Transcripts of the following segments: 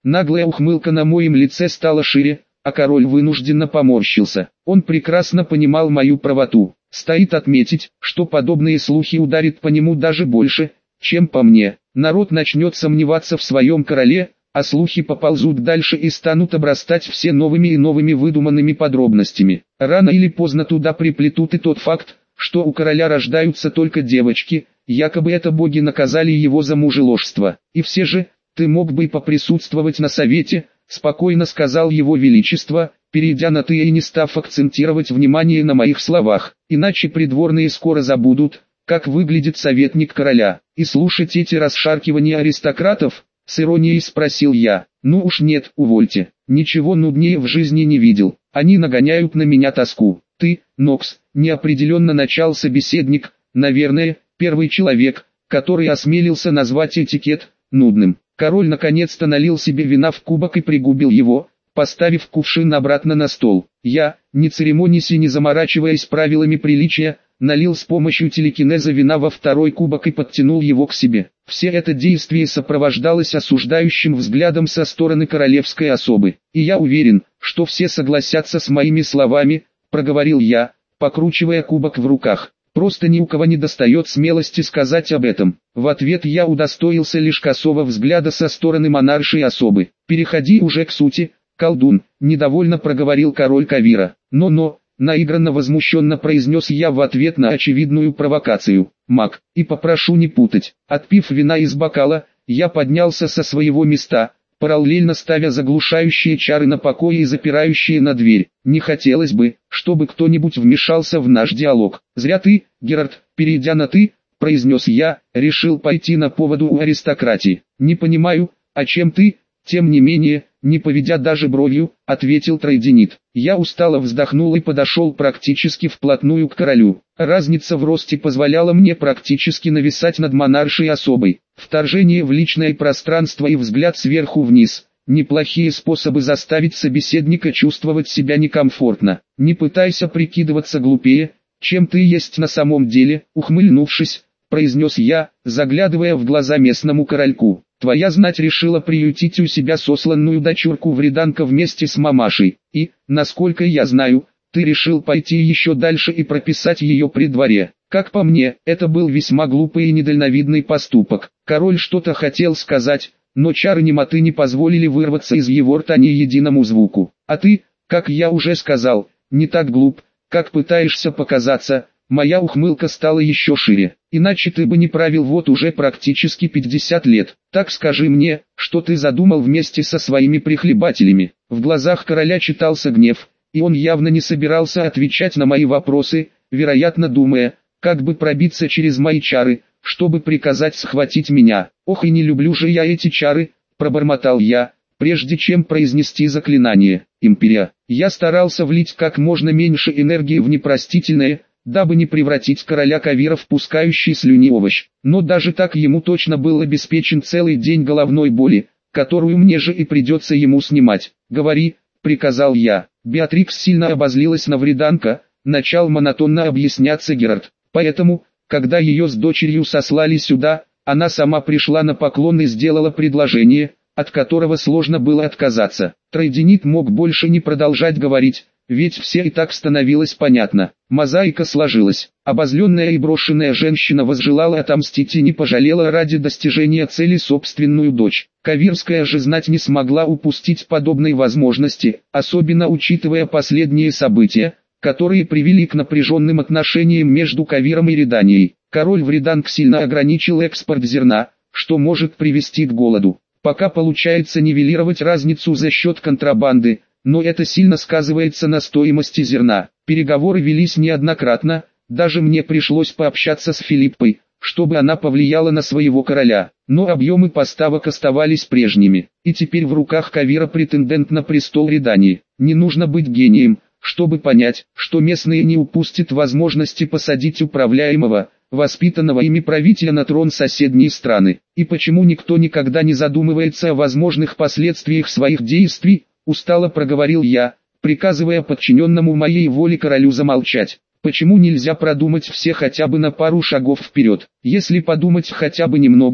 Наглая ухмылка на моем лице стала шире, а король вынужденно поморщился. Он прекрасно понимал мою правоту. Стоит отметить, что подобные слухи ударят по нему даже больше, чем по мне. Народ начнет сомневаться в своем короле, а слухи поползут дальше и станут обрастать все новыми и новыми выдуманными подробностями. Рано или поздно туда приплетут и тот факт, что у короля рождаются только девочки, якобы это боги наказали его за мужеложство. И все же, ты мог бы и поприсутствовать на совете, спокойно сказал его величество, перейдя на «ты» и не став акцентировать внимание на моих словах. Иначе придворные скоро забудут, как выглядит советник короля. И слушать эти расшаркивания аристократов, с иронией спросил я. Ну уж нет, увольте. Ничего нуднее в жизни не видел. Они нагоняют на меня тоску. Ты, Нокс, неопределенно начал собеседник, наверное, первый человек, который осмелился назвать этикет нудным. Король наконец-то налил себе вина в кубок и пригубил его, поставив кувшин обратно на стол. Я, не церемонясь и не заморачиваясь правилами приличия, налил с помощью телекинеза вина во второй кубок и подтянул его к себе. Все это действие сопровождалось осуждающим взглядом со стороны королевской особы. И я уверен, что все согласятся с моими словами, проговорил я, покручивая кубок в руках. Просто ни у кого не достает смелости сказать об этом. В ответ я удостоился лишь косого взгляда со стороны монаршей особы. «Переходи уже к сути, колдун», — недовольно проговорил король Кавира. «Но», — наигранно возмущенно произнес я в ответ на очевидную провокацию. «Маг, и попрошу не путать». Отпив вина из бокала, я поднялся со своего места, параллельно ставя заглушающие чары на покое и запирающие на дверь. Не хотелось бы, чтобы кто-нибудь вмешался в наш диалог. «Зря ты, Герард, перейдя на «ты», — произнес я, решил пойти на поводу у аристократии. «Не понимаю, о чем ты?» «Тем не менее, не поведя даже бровью», — ответил Тройденит. Я устало вздохнул и подошел практически вплотную к королю. Разница в росте позволяла мне практически нависать над монаршей особой. Вторжение в личное пространство и взгляд сверху вниз — неплохие способы заставить собеседника чувствовать себя некомфортно. «Не пытайся прикидываться глупее, чем ты есть на самом деле», — ухмыльнувшись, произнес я, заглядывая в глаза местному корольку. «Твоя знать решила приютить у себя сосланную дочурку Вреданка вместе с мамашей, и, насколько я знаю, ты решил пойти еще дальше и прописать ее при дворе. Как по мне, это был весьма глупый и недальновидный поступок». Король что-то хотел сказать, но чары немоты не позволили вырваться из его рта ни единому звуку. «А ты, как я уже сказал, не так глуп, как пытаешься показаться». Моя ухмылка стала еще шире. «Иначе ты бы не правил вот уже практически 50 лет. Так скажи мне, что ты задумал вместе со своими прихлебателями». В глазах короля читался гнев, и он явно не собирался отвечать на мои вопросы, вероятно думая, как бы пробиться через мои чары, чтобы приказать схватить меня. «Ох, и не люблю же я эти чары», — пробормотал я, прежде чем произнести заклинание. «Империя». Я старался влить как можно меньше энергии в непростительное, дабы не превратить короля Кавира в пускающий слюни овощ. Но даже так ему точно был обеспечен целый день головной боли, которую мне же и придется ему снимать. «Говори», — приказал я. Беатрикс сильно обозлилась на Вреданка, начал монотонно объясняться Герард. Поэтому, когда ее с дочерью сослали сюда, она сама пришла на поклон и сделала предложение, от которого сложно было отказаться. Тройденит мог больше не продолжать говорить, ведь все и так становилось понятно. Мозаика сложилась. Обозленная и брошенная женщина возжелала отомстить и не пожалела ради достижения цели собственную дочь. Кавирская же знать не смогла упустить подобной возможности, особенно учитывая последние события, которые привели к напряженным отношениям между Кавиром и Реданией. Король Вреданг сильно ограничил экспорт зерна, что может привести к голоду. Пока получается нивелировать разницу за счет контрабанды, но это сильно сказывается на стоимости зерна. Переговоры велись неоднократно, даже мне пришлось пообщаться с Филиппой, чтобы она повлияла на своего короля. Но объемы поставок оставались прежними, и теперь в руках Кавира претендент на престол Редании. Не нужно быть гением, чтобы понять, что местные не упустят возможности посадить управляемого, воспитанного ими правителя на трон соседней страны. И почему никто никогда не задумывается о возможных последствиях своих действий? Устало проговорил я, приказывая подчиненному моей воле королю замолчать. Почему нельзя продумать все хотя бы на пару шагов вперед? Если подумать хотя бы немного,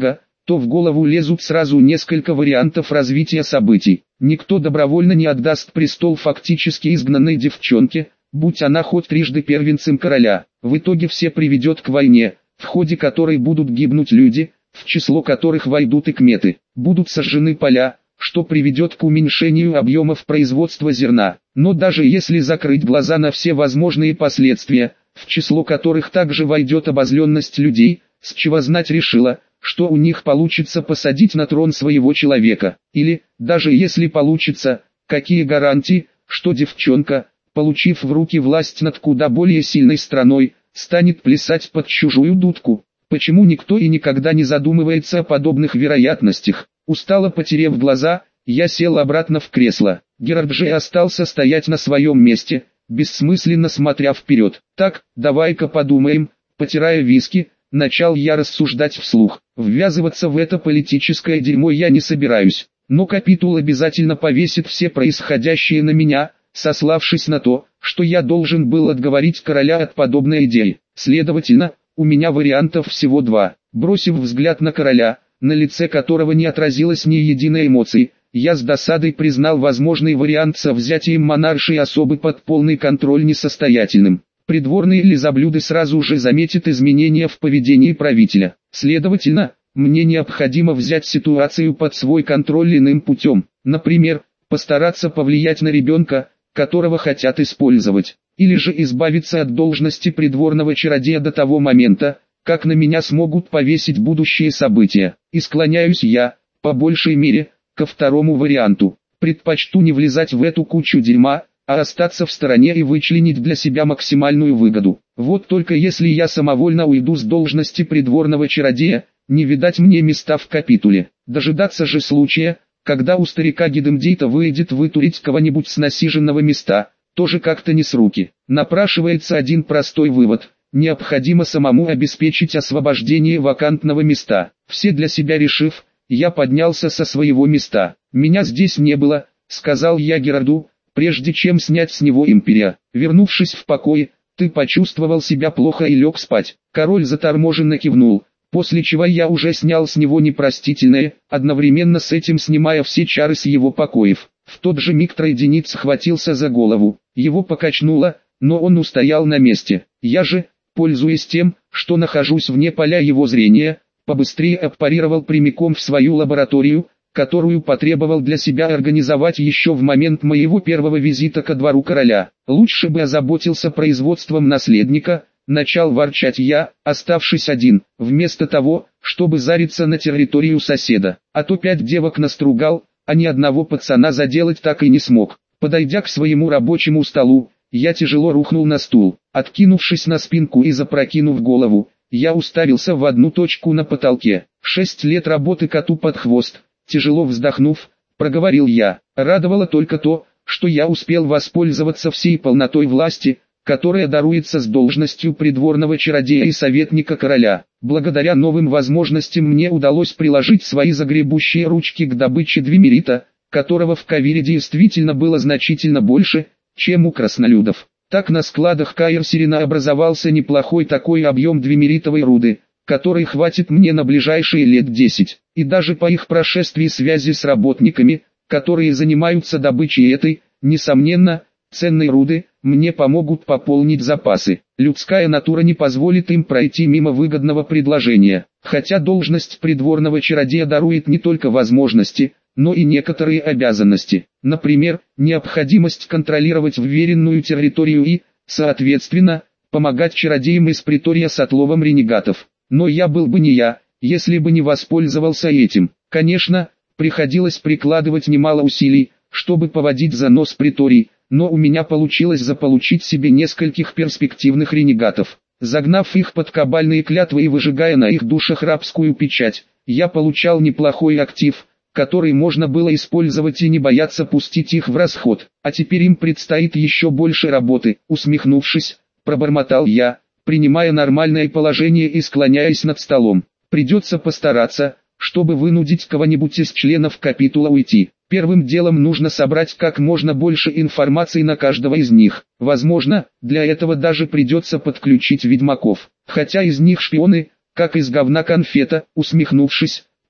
то в голову лезут сразу несколько вариантов развития событий. Никто добровольно не отдаст престол фактически изгнанной девчонке, будь она хоть трижды первенцем короля. В итоге все приведет к войне, в ходе которой будут гибнуть люди, в число которых войдут и кметы. Будут сожжены поля, что приведет к уменьшению объемов производства зерна. Но даже если закрыть глаза на все возможные последствия, в число которых также войдет обозленность людей, с чего знать решила, что у них получится посадить на трон своего человека. Или, даже если получится, какие гарантии, что девчонка, получив в руки власть над куда более сильной страной, станет плясать под чужую дудку? Почему никто и никогда не задумывается о подобных вероятностях? Устало потерев глаза, я сел обратно в кресло. Герард же остался стоять на своем месте, бессмысленно смотря вперед. «Так, давай-ка подумаем», потирая виски, начал я рассуждать вслух. Ввязываться в это политическое дерьмо я не собираюсь, но капитул обязательно повесит все происходящее на меня, сославшись на то, что я должен был отговорить короля от подобной идеи. Следовательно, у меня вариантов всего два. Бросив взгляд на короля, на лице которого не отразилось ни единой эмоции, я с досадой признал возможный вариант со взятием монаршей особы под полный контроль несостоятельным. Придворные лизоблюды сразу же заметят изменения в поведении правителя. Следовательно, мне необходимо взять ситуацию под свой контроль иным путем. Например, постараться повлиять на ребенка, которого хотят использовать. Или же избавиться от должности придворного чародея до того момента, как на меня смогут повесить будущие события. И склоняюсь я, по большей мере, ко второму варианту. Предпочту не влезать в эту кучу дерьма, а остаться в стороне и вычленить для себя максимальную выгоду. Вот только если я самовольно уйду с должности придворного чародея, не видать мне места в капитуле. Дожидаться же случая, когда у старика Гидемдейта выйдет вытурить кого-нибудь с насиженного места, тоже как-то не с руки. Напрашивается один простой вывод: необходимо самому обеспечить освобождение вакантного места. Все для себя решив, я поднялся со своего места. «Меня здесь не было», — сказал я Герарду, прежде чем снять с него империя. Вернувшись в покой, ты почувствовал себя плохо и лег спать. Король заторможенно кивнул, после чего я уже снял с него непростительное, одновременно с этим снимая все чары с его покоев. В тот же миг Тройдениц схватился за голову, его покачнуло, но он устоял на месте. Я же, пользуясь тем, что нахожусь вне поля его зрения, побыстрее аппарировал прямиком в свою лабораторию, которую потребовал для себя организовать еще в момент моего первого визита ко двору короля. Лучше бы озаботился производством наследника, начал ворчать я, оставшись один, вместо того, чтобы зариться на территорию соседа. А то 5 девок настругал, а ни одного пацана заделать так и не смог. Подойдя к своему рабочему столу, я тяжело рухнул на стул. Откинувшись на спинку и запрокинув голову, я уставился в одну точку на потолке. 6 лет работы коту под хвост. Тяжело вздохнув, проговорил я. Радовало только то, что я успел воспользоваться всей полнотой власти, которая даруется с должностью придворного чародея и советника короля. Благодаря новым возможностям мне удалось приложить свои загребущие ручки к добыче двимерита, которого в Кавире действительно было значительно больше, чем у краснолюдов. Так на складах Каэр-Сирена образовался неплохой такой объем двимеритовой руды, который хватит мне на ближайшие лет 10, и даже по их прошествии связи с работниками, которые занимаются добычей этой, несомненно, ценной руды, мне помогут пополнить запасы. Людская натура не позволит им пройти мимо выгодного предложения, хотя должность придворного чародея дарует не только возможности, но и некоторые обязанности, например, необходимость контролировать вверенную территорию и, соответственно, помогать чародеям из притория с отловом ренегатов. Но я был бы не я, если бы не воспользовался этим. Конечно, приходилось прикладывать немало усилий, чтобы поводить за нос приторий, но у меня получилось заполучить себе нескольких перспективных ренегатов. Загнав их под кабальные клятвы и выжигая на их душах рабскую печать, я получал неплохой актив, который можно было использовать и не бояться пустить их в расход. А теперь им предстоит еще больше работы. Усмехнувшись, пробормотал я, принимая нормальное положение и склоняясь над столом. Придется постараться, чтобы вынудить кого-нибудь из членов капитула уйти. Первым делом нужно собрать как можно больше информации на каждого из них. Возможно, для этого даже придется подключить ведьмаков. Хотя из них шпионы, как из говна конфета. Усмехнувшись,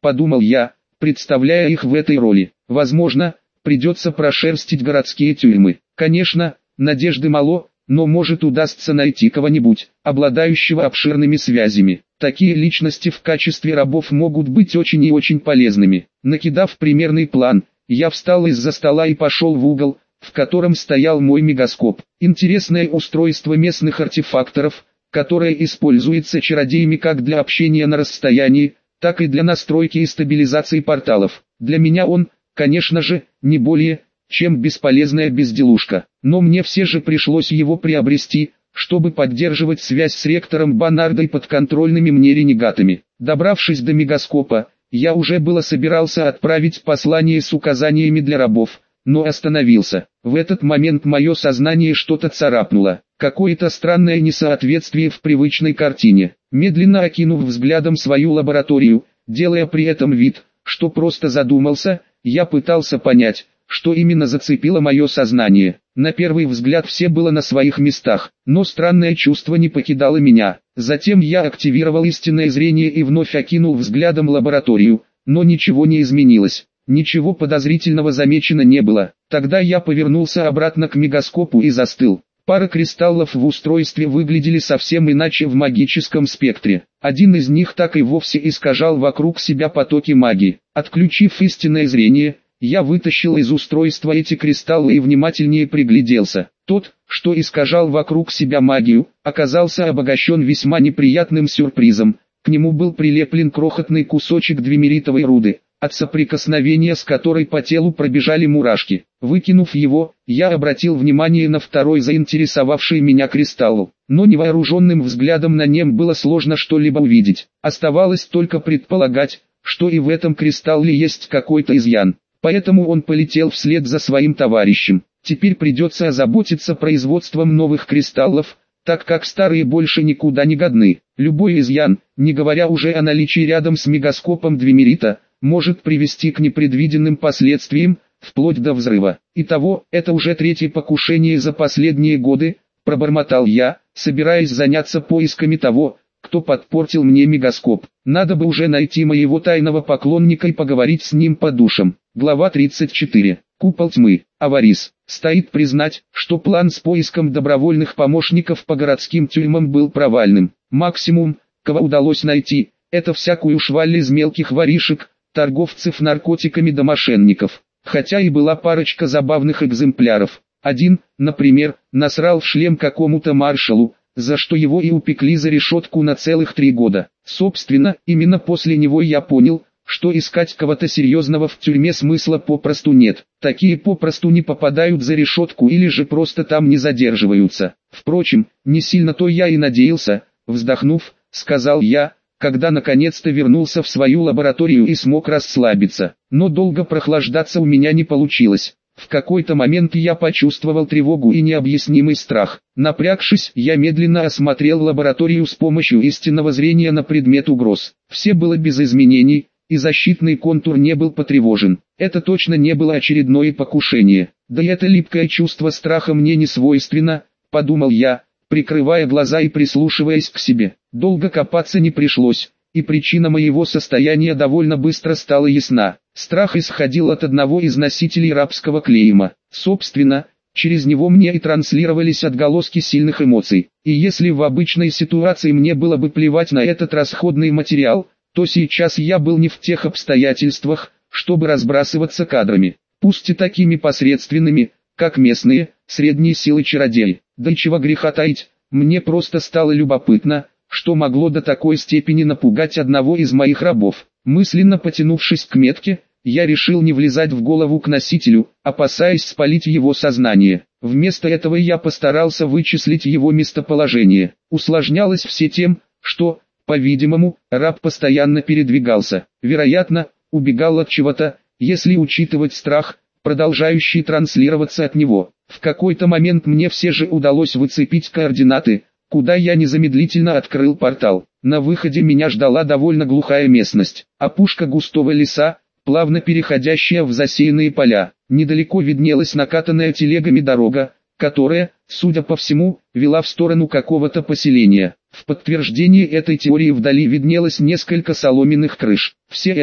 подумал я, представляя их в этой роли. Возможно, придется прошерстить городские тюрьмы. Конечно, надежды мало, но может удастся найти кого-нибудь, обладающего обширными связями. Такие личности в качестве рабов могут быть очень и очень полезными. Накидав примерный план, я встал из-за стола и пошел в угол, в котором стоял мой мегаскоп. Интересное устройство местных артефакторов, которое используется чародеями как для общения на расстоянии, так и для настройки и стабилизации порталов. Для меня он, конечно же, не более, чем бесполезная безделушка. Но мне все же пришлось его приобрести, чтобы поддерживать связь с ректором Банардой подконтрольными мне ренегатами. Добравшись до мегаскопа, я уже было собирался отправить послание с указаниями для рабов, но остановился. В этот момент мое сознание что-то царапнуло. Какое-то странное несоответствие в привычной картине. Медленно окинув взглядом свою лабораторию, делая при этом вид, что просто задумался, я пытался понять, что именно зацепило мое сознание. На первый взгляд все было на своих местах, но странное чувство не покидало меня. Затем я активировал истинное зрение и вновь окинул взглядом лабораторию, но ничего не изменилось. Ничего подозрительного замечено не было. Тогда я повернулся обратно к мегаскопу и застыл. Пара кристаллов в устройстве выглядели совсем иначе в магическом спектре. Один из них так и вовсе искажал вокруг себя потоки магии. Отключив истинное зрение, я вытащил из устройства эти кристаллы и внимательнее пригляделся. Тот, что искажал вокруг себя магию, оказался обогащен весьма неприятным сюрпризом. К нему был прилеплен крохотный кусочек двемеритовой руды, от соприкосновения с которой по телу пробежали мурашки. Выкинув его, я обратил внимание на второй заинтересовавший меня кристалл, но невооруженным взглядом на нем было сложно что-либо увидеть. Оставалось только предполагать, что и в этом кристалле есть какой-то изъян, поэтому он полетел вслед за своим товарищем. Теперь придется озаботиться производством новых кристаллов, так как старые больше никуда не годны. Любой изъян, не говоря уже о наличии рядом с мегаскопом двемерита, может привести к непредвиденным последствиям, вплоть до взрыва. Итого, это уже третье покушение за последние годы, пробормотал я, собираясь заняться поисками того, кто подпортил мне мегаскоп. Надо бы уже найти моего тайного поклонника и поговорить с ним по душам. Глава 34. Купол тьмы. Аварис. Стоит признать, что план с поиском добровольных помощников по городским тюрьмам был провальным. Максимум, кого удалось найти, это всякую шваль из мелких воришек, торговцев наркотиками до мошенников. Хотя и была парочка забавных экземпляров. Один, например, насрал в шлем какому-то маршалу, за что его и упекли за решетку на целых 3 года. Собственно, именно после него я понял, что искать кого-то серьезного в тюрьме смысла попросту нет. Такие попросту не попадают за решетку или же просто там не задерживаются. Впрочем, не сильно-то я и надеялся, вздохнув, сказал я, когда наконец-то вернулся в свою лабораторию и смог расслабиться. Но долго прохлаждаться у меня не получилось. В какой-то момент я почувствовал тревогу и необъяснимый страх. Напрягшись, я медленно осмотрел лабораторию с помощью истинного зрения на предмет угроз. Все было без изменений, и защитный контур не был потревожен. Это точно не было очередное покушение. Да и это липкое чувство страха мне не свойственно, подумал я, прикрывая глаза и прислушиваясь к себе. Долго копаться не пришлось, и причина моего состояния довольно быстро стала ясна. Страх исходил от одного из носителей рабского клейма. Собственно, через него мне и транслировались отголоски сильных эмоций. И если в обычной ситуации мне было бы плевать на этот расходный материал, то сейчас я был не в тех обстоятельствах, чтобы разбрасываться кадрами, пусть и такими посредственными, как местные, средние силы чародеи. Да и чего греха таить, мне просто стало любопытно, что могло до такой степени напугать одного из моих рабов. Мысленно потянувшись к метке, я решил не влезать в голову к носителю, опасаясь спалить его сознание. Вместо этого я постарался вычислить его местоположение. Усложнялось все тем, что, по-видимому, раб постоянно передвигался. Вероятно, убегал от чего-то, если учитывать страх, продолжающий транслироваться от него. В какой-то момент мне все же удалось выцепить координаты, куда я незамедлительно открыл портал. На выходе меня ждала довольно глухая местность, опушка густого леса, плавно переходящая в засеянные поля. Недалеко виднелась накатанная телегами дорога, которая, судя по всему, вела в сторону какого-то поселения. В подтверждение этой теории вдали виднелось несколько соломенных крыш. Все это,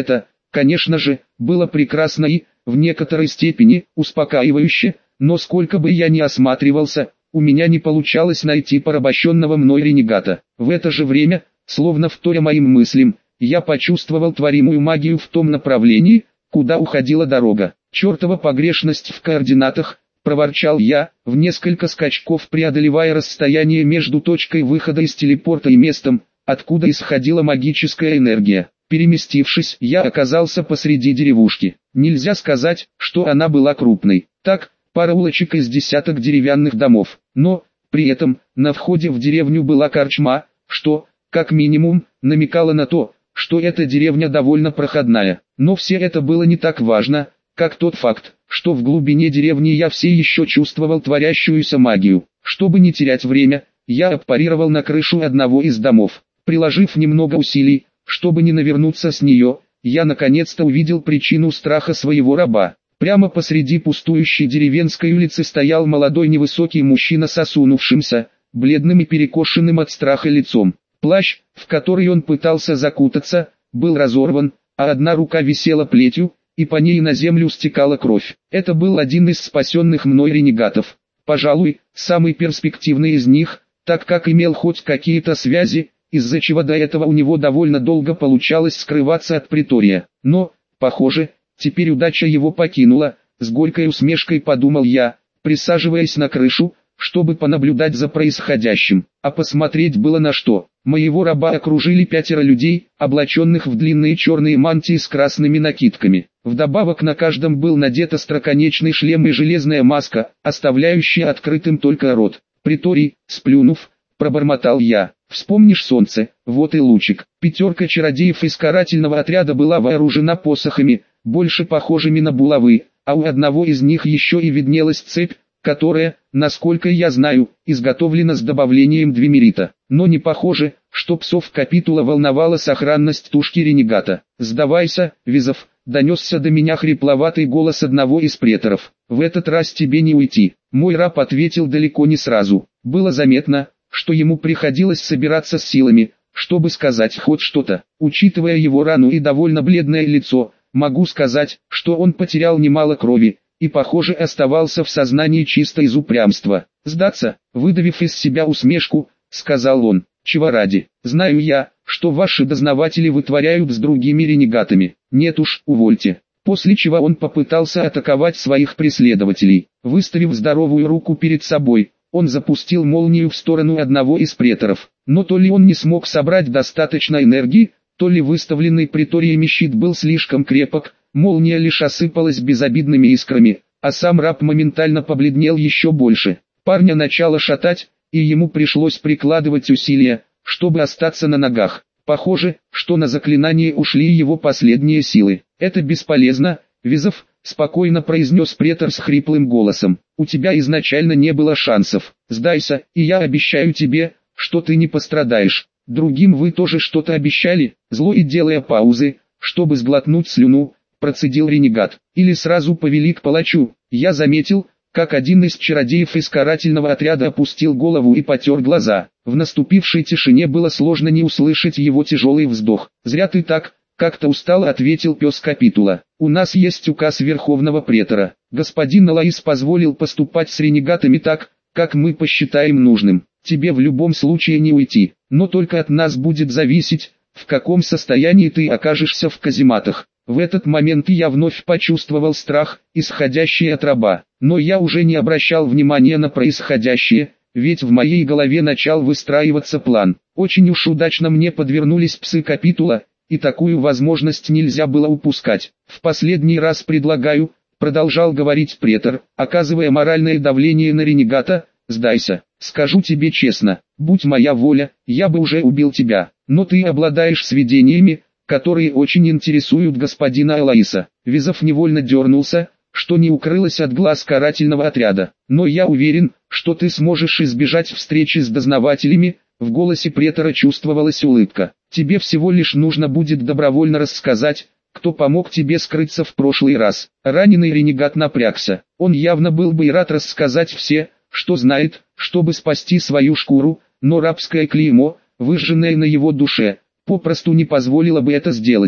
конечно же, было прекрасно и, в некоторой степени, успокаивающе, но сколько бы я ни осматривался, у меня не получалось найти порабощенного мной ренегата. В это же время, словно вторя моим мыслям, я почувствовал творимую магию в том направлении, куда уходила дорога. «Чертова погрешность в координатах», — проворчал я, в несколько скачков преодолевая расстояние между точкой выхода из телепорта и местом, откуда исходила магическая энергия. Переместившись, я оказался посреди деревушки. Нельзя сказать, что она была крупной. Так, пара улочек из десяток деревянных домов. Но, при этом, на входе в деревню была корчма, что, как минимум, намекало на то, что эта деревня довольно проходная. Но все это было не так важно, как тот факт, что в глубине деревни я все еще чувствовал творящуюся магию. Чтобы не терять время, я аппарировал на крышу одного из домов. Приложив немного усилий, чтобы не навернуться с нее, я наконец-то увидел причину страха своего раба. Прямо посреди пустующей деревенской улицы стоял молодой невысокий мужчина с осунувшимся, бледным и перекошенным от страха лицом. Плащ, в который он пытался закутаться, был разорван, а одна рука висела плетью, и по ней на землю стекала кровь. Это был один из спасенных мной ренегатов. Пожалуй, самый перспективный из них, так как имел хоть какие-то связи, из-за чего до этого у него довольно долго получалось скрываться от притория. Но, похоже, теперь удача его покинула, с горькой усмешкой подумал я, присаживаясь на крышу, чтобы понаблюдать за происходящим. А посмотреть было на что. Моего раба окружили 5 людей, облаченных в длинные черные мантии с красными накидками. Вдобавок на каждом был надет остроконечный шлем и железная маска, оставляющая открытым только рот. «Приторий», сплюнув, пробормотал я. «Вспомнишь солнце, вот и лучик». 5 чародеев из карательного отряда была вооружена посохами, больше похожими на булавы, а у одного из них еще и виднелась цепь, которая, насколько я знаю, изготовлена с добавлением двимерита. Но не похоже, что псов капитула волновала сохранность тушки ренегата. «Сдавайся, Визов», — донесся до меня хрипловатый голос одного из преторов. «В этот раз тебе не уйти». Мой раб ответил далеко не сразу. Было заметно, что ему приходилось собираться с силами, чтобы сказать хоть что-то. Учитывая его рану и довольно бледное лицо, могу сказать, что он потерял немало крови, и, похоже, оставался в сознании чисто из упрямства. «Сдаться», выдавив из себя усмешку, сказал он. «Чего ради? Знаю я, что ваши дознаватели вытворяют с другими ренегатами. Нет уж, увольте». После чего он попытался атаковать своих преследователей. Выставив здоровую руку перед собой, он запустил молнию в сторону одного из преторов. Но то ли он не смог собрать достаточно энергии, то ли выставленный приториями щит был слишком крепок, молния лишь осыпалась безобидными искрами, а сам раб моментально побледнел еще больше. Парня начало шатать, и ему пришлось прикладывать усилия, чтобы остаться на ногах. Похоже, что на заклинание ушли его последние силы. «Это бесполезно, Визов», — спокойно произнес претор с хриплым голосом. «У тебя изначально не было шансов. Сдайся, и я обещаю тебе, что ты не пострадаешь. Другим вы тоже что-то обещали?» Зло и делая паузы, чтобы сглотнуть слюну, процедил ренегат. «Или сразу повели к палачу». Я заметил, как один из чародеев из карательного отряда опустил голову и потер глаза. В наступившей тишине было сложно не услышать его тяжелый вздох. «Зря ты так», — как-то устало ответил пес капитула. «У нас есть указ верховного претора. Господин Алаис позволил поступать с ренегатами так, как мы посчитаем нужным. Тебе в любом случае не уйти, но только от нас будет зависеть, в каком состоянии ты окажешься в казематах». В этот момент я вновь почувствовал страх, исходящий от раба. Но я уже не обращал внимания на происходящее, ведь в моей голове начал выстраиваться план. Очень уж удачно мне подвернулись псы капитула, и такую возможность нельзя было упускать. «В последний раз предлагаю», — продолжал говорить претор, оказывая моральное давление на ренегата, «сдайся. Скажу тебе честно, будь моя воля, я бы уже убил тебя, но ты обладаешь сведениями, которые очень интересуют господина Алаиса». Визов невольно дернулся, что не укрылось от глаз карательного отряда. «Но я уверен, что ты сможешь избежать встречи с дознавателями», в голосе претора чувствовалась улыбка. «Тебе всего лишь нужно будет добровольно рассказать, кто помог тебе скрыться в прошлый раз». Раненый ренегат напрягся. Он явно был бы и рад рассказать все, что знает, чтобы спасти свою шкуру, но рабское клеймо, выжженное на его душе, попросту не позволило бы это сделать.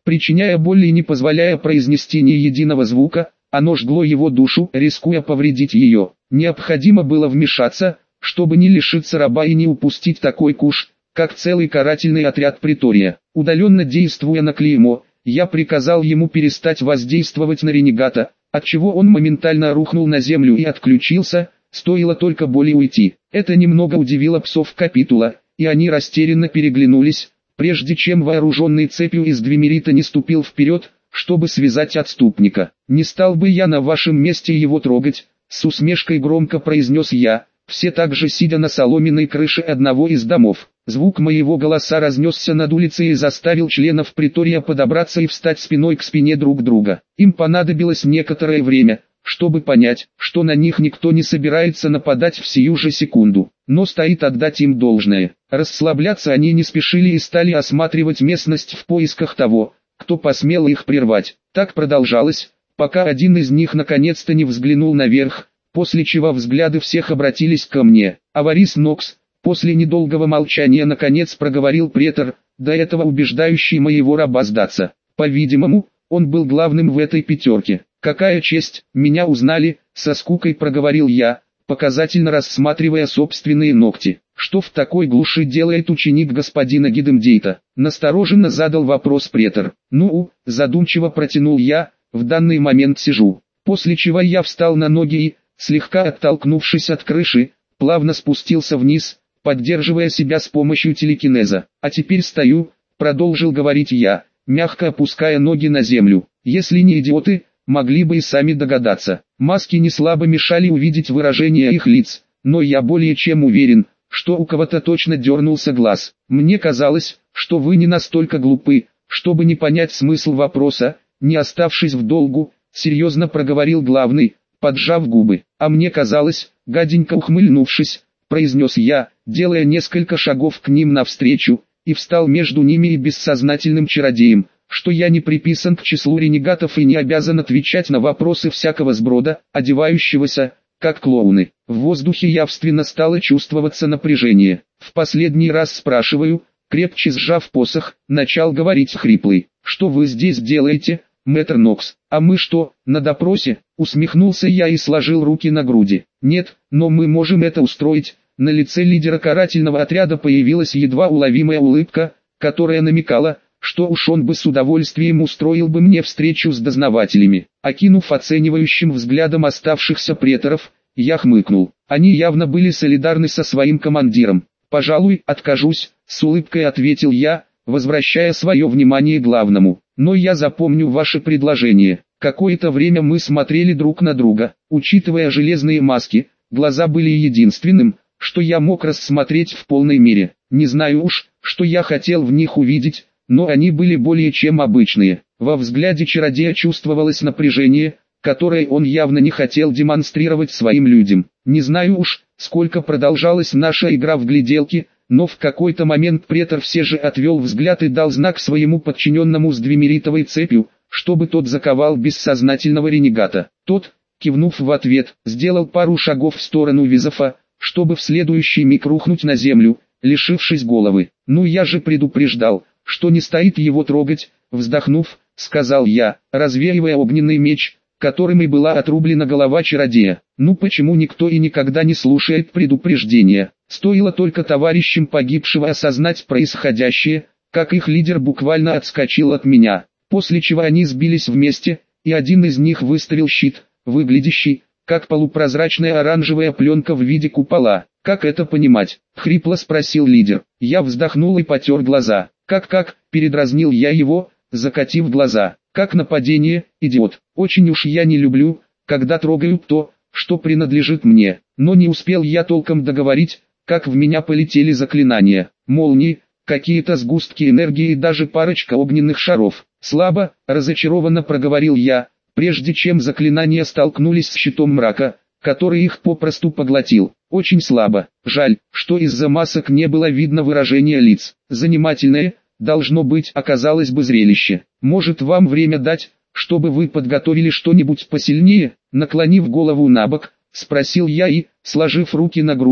причиняя боль и не позволяя произнести ни единого звука. Оно жгло его душу, рискуя повредить ее. Необходимо было вмешаться, чтобы не лишиться раба и не упустить такой куш, как целый карательный отряд Притория. Удаленно действуя на клеймо, я приказал ему перестать воздействовать на ренегата, отчего он моментально рухнул на землю и отключился, стоило только боли уйти. Это немного удивило псов капитула, и они растерянно переглянулись, прежде чем вооруженный цепью из двемерита не ступил вперед, чтобы связать отступника. «Не стал бы я на вашем месте его трогать», — с усмешкой громко произнес я, все так же сидя на соломенной крыше одного из домов. Звук моего голоса разнесся над улицей и заставил членов Притория подобраться и встать спиной к спине друг друга. Им понадобилось некоторое время, чтобы понять, что на них никто не собирается нападать в сию же секунду. Но стоит отдать им должное. Расслабляться они не спешили и стали осматривать местность в поисках того, кто посмел их прервать. Так продолжалось, пока один из них наконец-то не взглянул наверх, после чего взгляды всех обратились ко мне. «Аварис Нокс», после недолгого молчания наконец проговорил претор, до этого убеждающий моего раба сдаться. По-видимому, он был главным в этой пятерке. «Какая честь, меня узнали», — со скукой проговорил я, показательно рассматривая собственные ногти. «Что в такой глуши делает ученик господина Гидемдейта?» Настороженно задал вопрос претор. «Ну, задумчиво протянул я, в данный момент сижу». После чего я встал на ноги и, слегка оттолкнувшись от крыши, плавно спустился вниз, поддерживая себя с помощью телекинеза. «А теперь стою», — продолжил говорить я, мягко опуская ноги на землю. «Если не идиоты, могли бы и сами догадаться». Маски не слабо мешали увидеть выражение их лиц, но я более чем уверен, что у кого-то точно дернулся глаз. «Мне казалось, что вы не настолько глупы, чтобы не понять смысл вопроса», не оставшись в долгу, серьезно проговорил главный, поджав губы. «А мне казалось», гаденько ухмыльнувшись, произнес я, делая несколько шагов к ним навстречу, и встал между ними и бессознательным чародеем, что я не приписан к числу ренегатов и не обязан отвечать на вопросы всякого сброда, одевающегося, как клоуны. В воздухе явственно стало чувствоваться напряжение. «В последний раз спрашиваю», крепче сжав посох, начал говорить хриплый. «Что вы здесь делаете, мэтр Нокс?» «А мы что, на допросе?» Усмехнулся я и сложил руки на груди. «Нет, но мы можем это устроить». На лице лидера карательного отряда появилась едва уловимая улыбка, которая намекала, что уж он бы с удовольствием устроил бы мне встречу с дознавателями. Окинув оценивающим взглядом оставшихся преторов, я хмыкнул. Они явно были солидарны со своим командиром. «Пожалуй, откажусь», — с улыбкой ответил я, возвращая свое внимание главному. «Но я запомню ваше предложение». Какое-то время мы смотрели друг на друга. Учитывая железные маски, глаза были единственным, что я мог рассмотреть в полной мере. Не знаю уж, что я хотел в них увидеть, но они были более чем обычные. Во взгляде чародея чувствовалось напряжение, которое он явно не хотел демонстрировать своим людям. Не знаю уж, сколько продолжалась наша игра в гляделки, но в какой-то момент претор все же отвел взгляд и дал знак своему подчиненному с двемеритовой цепью, чтобы тот заковал бессознательного ренегата. Тот, кивнув в ответ, сделал пару шагов в сторону Визофа, чтобы в следующий миг рухнуть на землю, лишившись головы. «Ну я же предупреждал, что не стоит его трогать», вздохнув, сказал я, развеивая огненный меч, которым и была отрублена голова чародея. «Ну почему никто и никогда не слушает предупреждения?» Стоило только товарищам погибшего осознать происходящее, как их лидер буквально отскочил от меня, после чего они сбились вместе, и один из них выставил щит, выглядящий, как полупрозрачная оранжевая пленка в виде купола. «Как это понимать?» — хрипло спросил лидер. Я вздохнул и потер глаза. «Как?» — передразнил я его, закатив глаза. «Как нападение, идиот. Очень уж я не люблю, когда трогают то, что принадлежит мне». Но не успел я толком договорить, как в меня полетели заклинания, молнии, какие-то сгустки энергии и даже парочка огненных шаров. «Слабо», — разочарованно проговорил я, прежде чем заклинания столкнулись с щитом мрака, который их попросту поглотил. «Очень слабо. Жаль, что из-за масок не было видно выражения лиц. Занимательное, должно быть, оказалось бы зрелище. Может вам время дать, чтобы вы подготовили что-нибудь посильнее?» Наклонив голову набок, спросил я и, сложив руки на груди,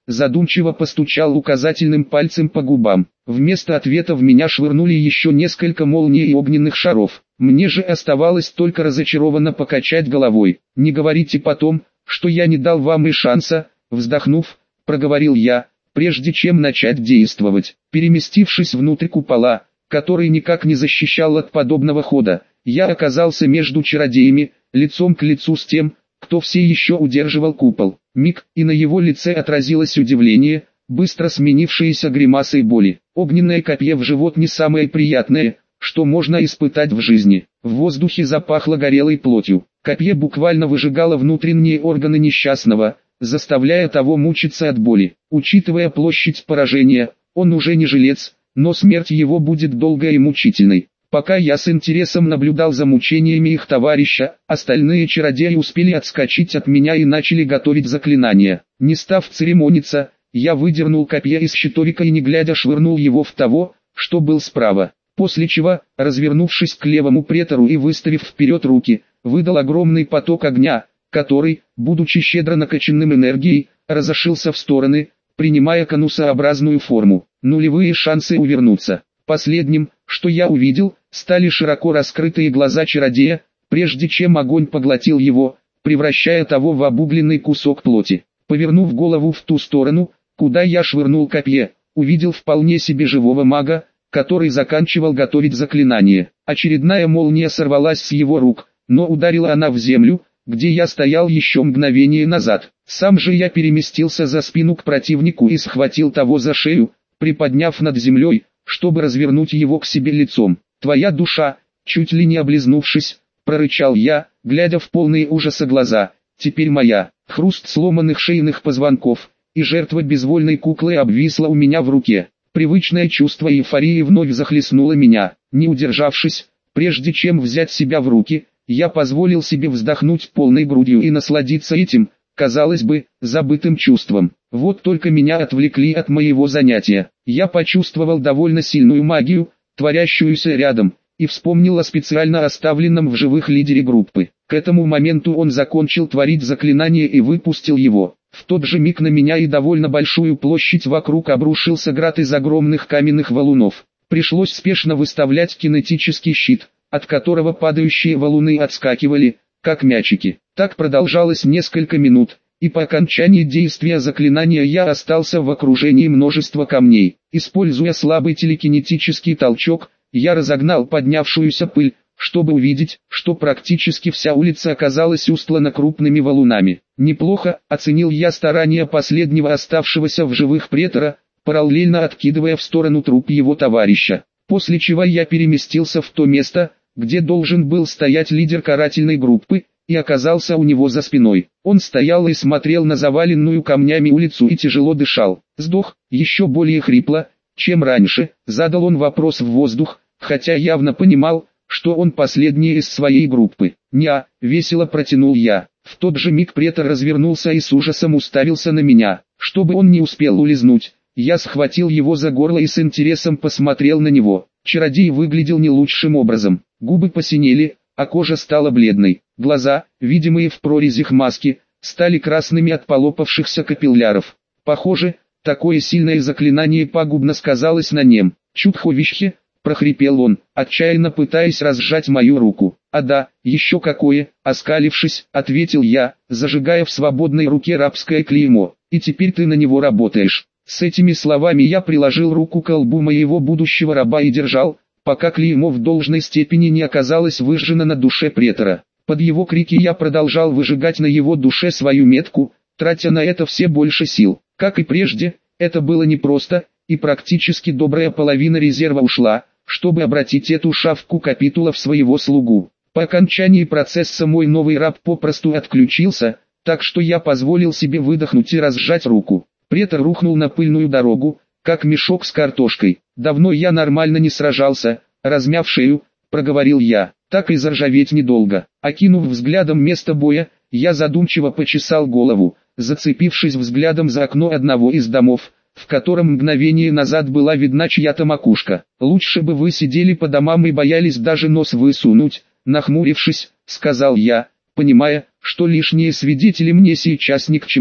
задумчиво постучал указательным пальцем по губам. Вместо ответа в меня швырнули еще несколько молний и огненных шаров. Мне же оставалось только разочарованно покачать головой. «Не говорите потом, что я не дал вам и шанса», вздохнув, проговорил я, прежде чем начать действовать. Переместившись внутрь купола, который никак не защищал от подобного хода, я оказался между чародеями, лицом к лицу с тем, кто все еще удерживал купол. Миг, и на его лице отразилось удивление, быстро сменившееся гримасой боли. Огненное копье в живот не самое приятное, что можно испытать в жизни. В воздухе запахло горелой плотью. Копье буквально выжигало внутренние органы несчастного, заставляя того мучиться от боли. Учитывая площадь поражения, он уже не жилец, но смерть его будет долгой и мучительной. Пока я с интересом наблюдал за мучениями их товарища, остальные чародеи успели отскочить от меня и начали готовить заклинания. Не став церемониться, я выдернул копье из щитовика и не глядя швырнул его в того, что был справа. После чего, развернувшись к левому претору и выставив вперед руки, выдал огромный поток огня, который, будучи щедро накачанным энергией, разошелся в стороны, принимая конусообразную форму. Нулевые шансы увернуться. Последним, что я увидел, стали широко раскрытые глаза чародея, прежде чем огонь поглотил его, превращая того в обугленный кусок плоти. Повернув голову в ту сторону, куда я швырнул копье, увидел вполне себе живого мага, который заканчивал готовить заклинание. Очередная молния сорвалась с его рук, но ударила она в землю, где я стоял еще мгновение назад. Сам же я переместился за спину к противнику и схватил того за шею, приподняв над землей, чтобы развернуть его к себе лицом. «Твоя душа», чуть ли не облизнувшись, прорычал я, глядя в полные ужаса глаза, «теперь моя». Хруст сломанных шейных позвонков, и жертва безвольной куклы обвисла у меня в руке. Привычное чувство эйфории вновь захлестнуло меня. Не удержавшись, прежде чем взять себя в руки, я позволил себе вздохнуть полной грудью и насладиться этим, казалось бы, забытым чувством. Вот только меня отвлекли от моего занятия. Я почувствовал довольно сильную магию, творящуюся рядом, и вспомнил о специально оставленном в живых лидере группы. К этому моменту он закончил творить заклинание и выпустил его. В тот же миг на меня и довольно большую площадь вокруг обрушился град из огромных каменных валунов. Пришлось спешно выставлять кинетический щит, от которого падающие валуны отскакивали, как мячики. Так продолжалось несколько минут, и по окончании действия заклинания я остался в окружении множества камней. Используя слабый телекинетический толчок, я разогнал поднявшуюся пыль, чтобы увидеть, что практически вся улица оказалась устлана крупными валунами. Неплохо оценил я старания последнего оставшегося в живых претора, параллельно откидывая в сторону труп его товарища. После чего я переместился в то место, где должен был стоять лидер карательной группы, и оказался у него за спиной. Он стоял и смотрел на заваленную камнями улицу и тяжело дышал. «Сдох?» Еще более хрипло, чем раньше, задал он вопрос в воздух, хотя явно понимал, что он последний из своей группы. «Неа», весело протянул я. В тот же миг претор развернулся и с ужасом уставился на меня. Чтобы он не успел улизнуть, я схватил его за горло и с интересом посмотрел на него. Чародей выглядел не лучшим образом. Губы посинели, а кожа стала бледной. Глаза, видимые в прорезях маски, стали красными от полопавшихся капилляров. Похоже, такое сильное заклинание пагубно сказалось на нем. «Чудховище!» — прохрипел он, отчаянно пытаясь разжать мою руку. «А да, еще какое!» — оскалившись, ответил я, зажигая в свободной руке рабское клеймо. «И теперь ты на него работаешь». С этими словами я приложил руку к лбу моего будущего раба и держал, пока клеймо в должной степени не оказалось выжжено на душе претора. Под его крики я продолжал выжигать на его душе свою метку, тратя на это все больше сил. Как и прежде, это было непросто, и практически добрая половина резерва ушла, чтобы обратить эту шавку капитула в своего слугу. По окончании процесса мой новый раб попросту отключился, так что я позволил себе выдохнуть и разжать руку. Претор рухнул на пыльную дорогу, как мешок с картошкой. «Давно я нормально не сражался», размяв шею, проговорил я. «Так и заржаветь недолго». Окинув взглядом место боя, я задумчиво почесал голову, зацепившись взглядом за окно одного из домов, в котором мгновение назад была видна чья-то макушка. «Лучше бы вы сидели по домам и боялись даже нос высунуть», нахмурившись, сказал я, понимая, что лишние свидетели мне сейчас ни к чему.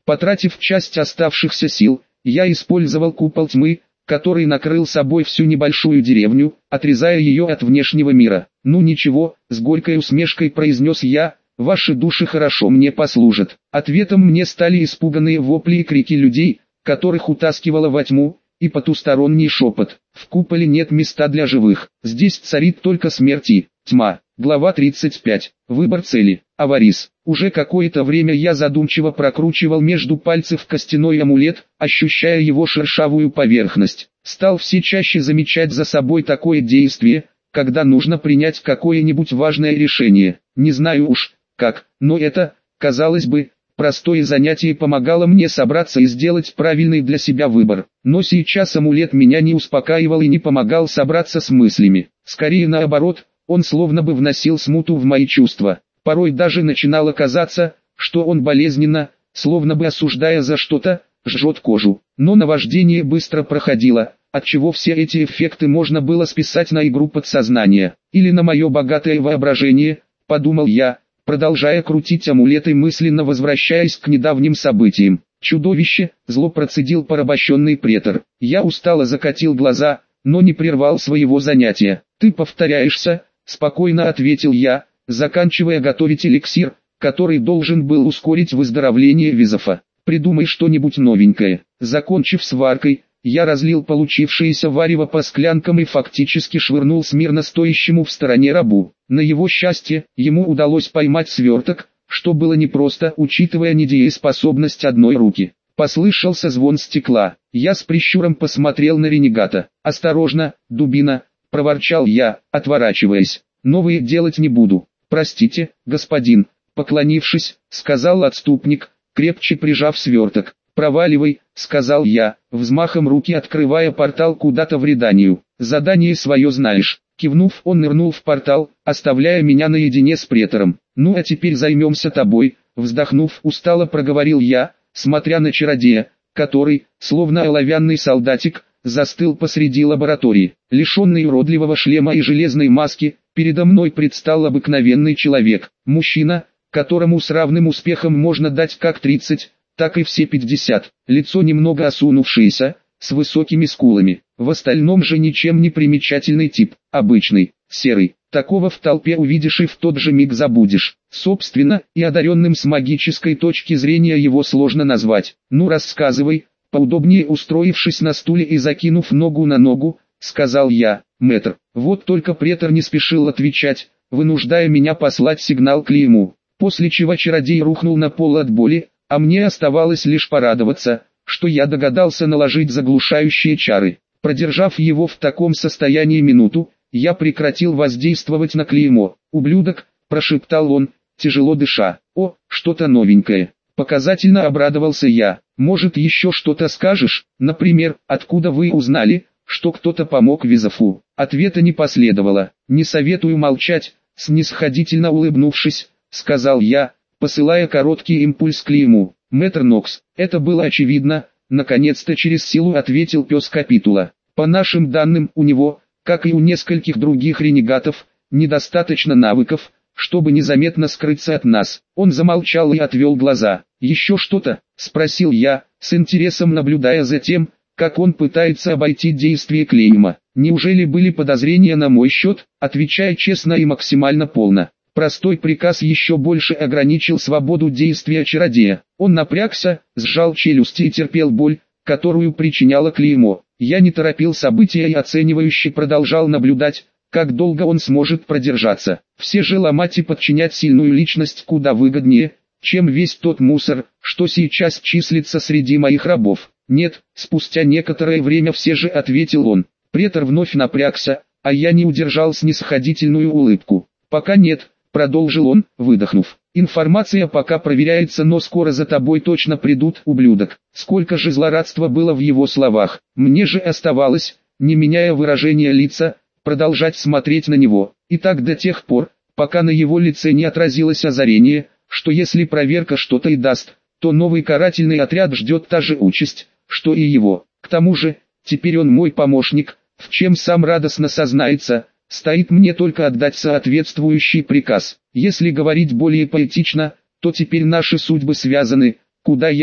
Потратив часть оставшихся сил, я использовал купол тьмы, который накрыл собой всю небольшую деревню, отрезая ее от внешнего мира. «Ну ничего», — с горькой усмешкой произнес я, — «ваши души хорошо мне послужат». Ответом мне стали испуганные вопли и крики людей, которых утаскивало во тьму, и потусторонний шепот. В куполе нет места для живых, здесь царит только смерть и тьма. Глава 35. Выбор цели. Аварис. Уже какое-то время я задумчиво прокручивал между пальцев костяной амулет, ощущая его шершавую поверхность. Стал все чаще замечать за собой такое действие, когда нужно принять какое-нибудь важное решение. Не знаю уж, как, но это, казалось бы, простое занятие помогало мне собраться и сделать правильный для себя выбор. Но сейчас амулет меня не успокаивал и не помогал собраться с мыслями. Скорее наоборот, он словно бы вносил смуту в мои чувства. Порой даже начинало казаться, что он болезненно, словно бы осуждая за что-то, жжет кожу. Но наваждение быстро проходило, отчего все эти эффекты можно было списать на игру подсознания. Или на мое богатое воображение, подумал я, продолжая крутить амулет и мысленно возвращаясь к недавним событиям. «Чудовище!» — зло процедил порабощенный претор. Я устало закатил глаза, но не прервал своего занятия. «Ты повторяешься», — спокойно ответил я, заканчивая готовить эликсир, который должен был ускорить выздоровление Визофа. «Придумай что-нибудь новенькое». Закончив сваркой, я разлил получившееся варево по склянкам и фактически швырнул смирно стоящему в стороне рабу. На его счастье, ему удалось поймать сверток, что было непросто, учитывая недееспособность одной руки. Послышался звон стекла. Я с прищуром посмотрел на ренегата. «Осторожно, дубина!» — проворчал я, отворачиваясь. «Новые делать не буду». «Простите, господин», — поклонившись, сказал отступник, крепче прижав сверток. «Проваливай», — сказал я, взмахом руки открывая портал куда-то в Реданию. «Задание свое знаешь». Кивнув, он нырнул в портал, оставляя меня наедине с претором. «Ну а теперь займемся тобой», — вздохнув, устало проговорил я, смотря на чародея, который, словно оловянный солдатик, застыл посреди лаборатории. Лишенный уродливого шлема и железной маски, передо мной предстал обыкновенный человек, мужчина, которому с равным успехом можно дать как 30, так и все 50, лицо немного осунувшееся, с высокими скулами. В остальном же ничем не примечательный тип, обычный, серый. Такого в толпе увидишь и в тот же миг забудешь. Собственно, и одаренным с магической точки зрения его сложно назвать. «Ну рассказывай», поудобнее устроившись на стуле и закинув ногу на ногу, сказал я. «Мэтр». Вот только претор не спешил отвечать, вынуждая меня послать сигнал клейму. После чего чародей рухнул на пол от боли, а мне оставалось лишь порадоваться, что я догадался наложить заглушающие чары. Продержав его в таком состоянии минуту, я прекратил воздействовать на клеймо. «Ублюдок», — прошептал он, тяжело дыша. «О, что-то новенькое». Показательно обрадовался я. «Может еще что-то скажешь? Например, откуда вы узнали, что кто-то помог Визофу?» Ответа не последовало. «Не советую молчать», — снисходительно улыбнувшись, сказал я, посылая короткий импульс клейму. «Мэтр Нокс». Это было очевидно, наконец-то через силу ответил пес Капитула. «По нашим данным, у него, как и у нескольких других ренегатов, недостаточно навыков, чтобы незаметно скрыться от нас». Он замолчал и отвел глаза. «Еще что-то?» — спросил я, с интересом наблюдая за тем, как он пытается обойти действие клейма. «Неужели были подозрения на мой счет?» Отвечая честно и максимально полно. Простой приказ еще больше ограничил свободу действия чародея. Он напрягся, сжал челюсти и терпел боль, которую причиняло клеймо. Я не торопил события и оценивающе продолжал наблюдать, как долго он сможет продержаться. Все же ломать и подчинять сильную личность куда выгоднее, чем весь тот мусор, что сейчас числится среди моих рабов. «Нет», спустя некоторое время все же ответил он. Претор вновь напрягся, а я не удержал снисходительную улыбку. «Пока нет», продолжил он, выдохнув. «Информация пока проверяется, но скоро за тобой точно придут, ублюдок». Сколько же злорадства было в его словах. Мне же оставалось, не меняя выражения лица, продолжать смотреть на него. И так до тех пор, пока на его лице не отразилось озарение, что если проверка что-то и даст, то новый карательный отряд ждет та же участь, что и его. К тому же, теперь он мой помощник, в чем сам радостно сознается. Стоит мне только отдать соответствующий приказ. Если говорить более поэтично, то теперь наши судьбы связаны. Куда я,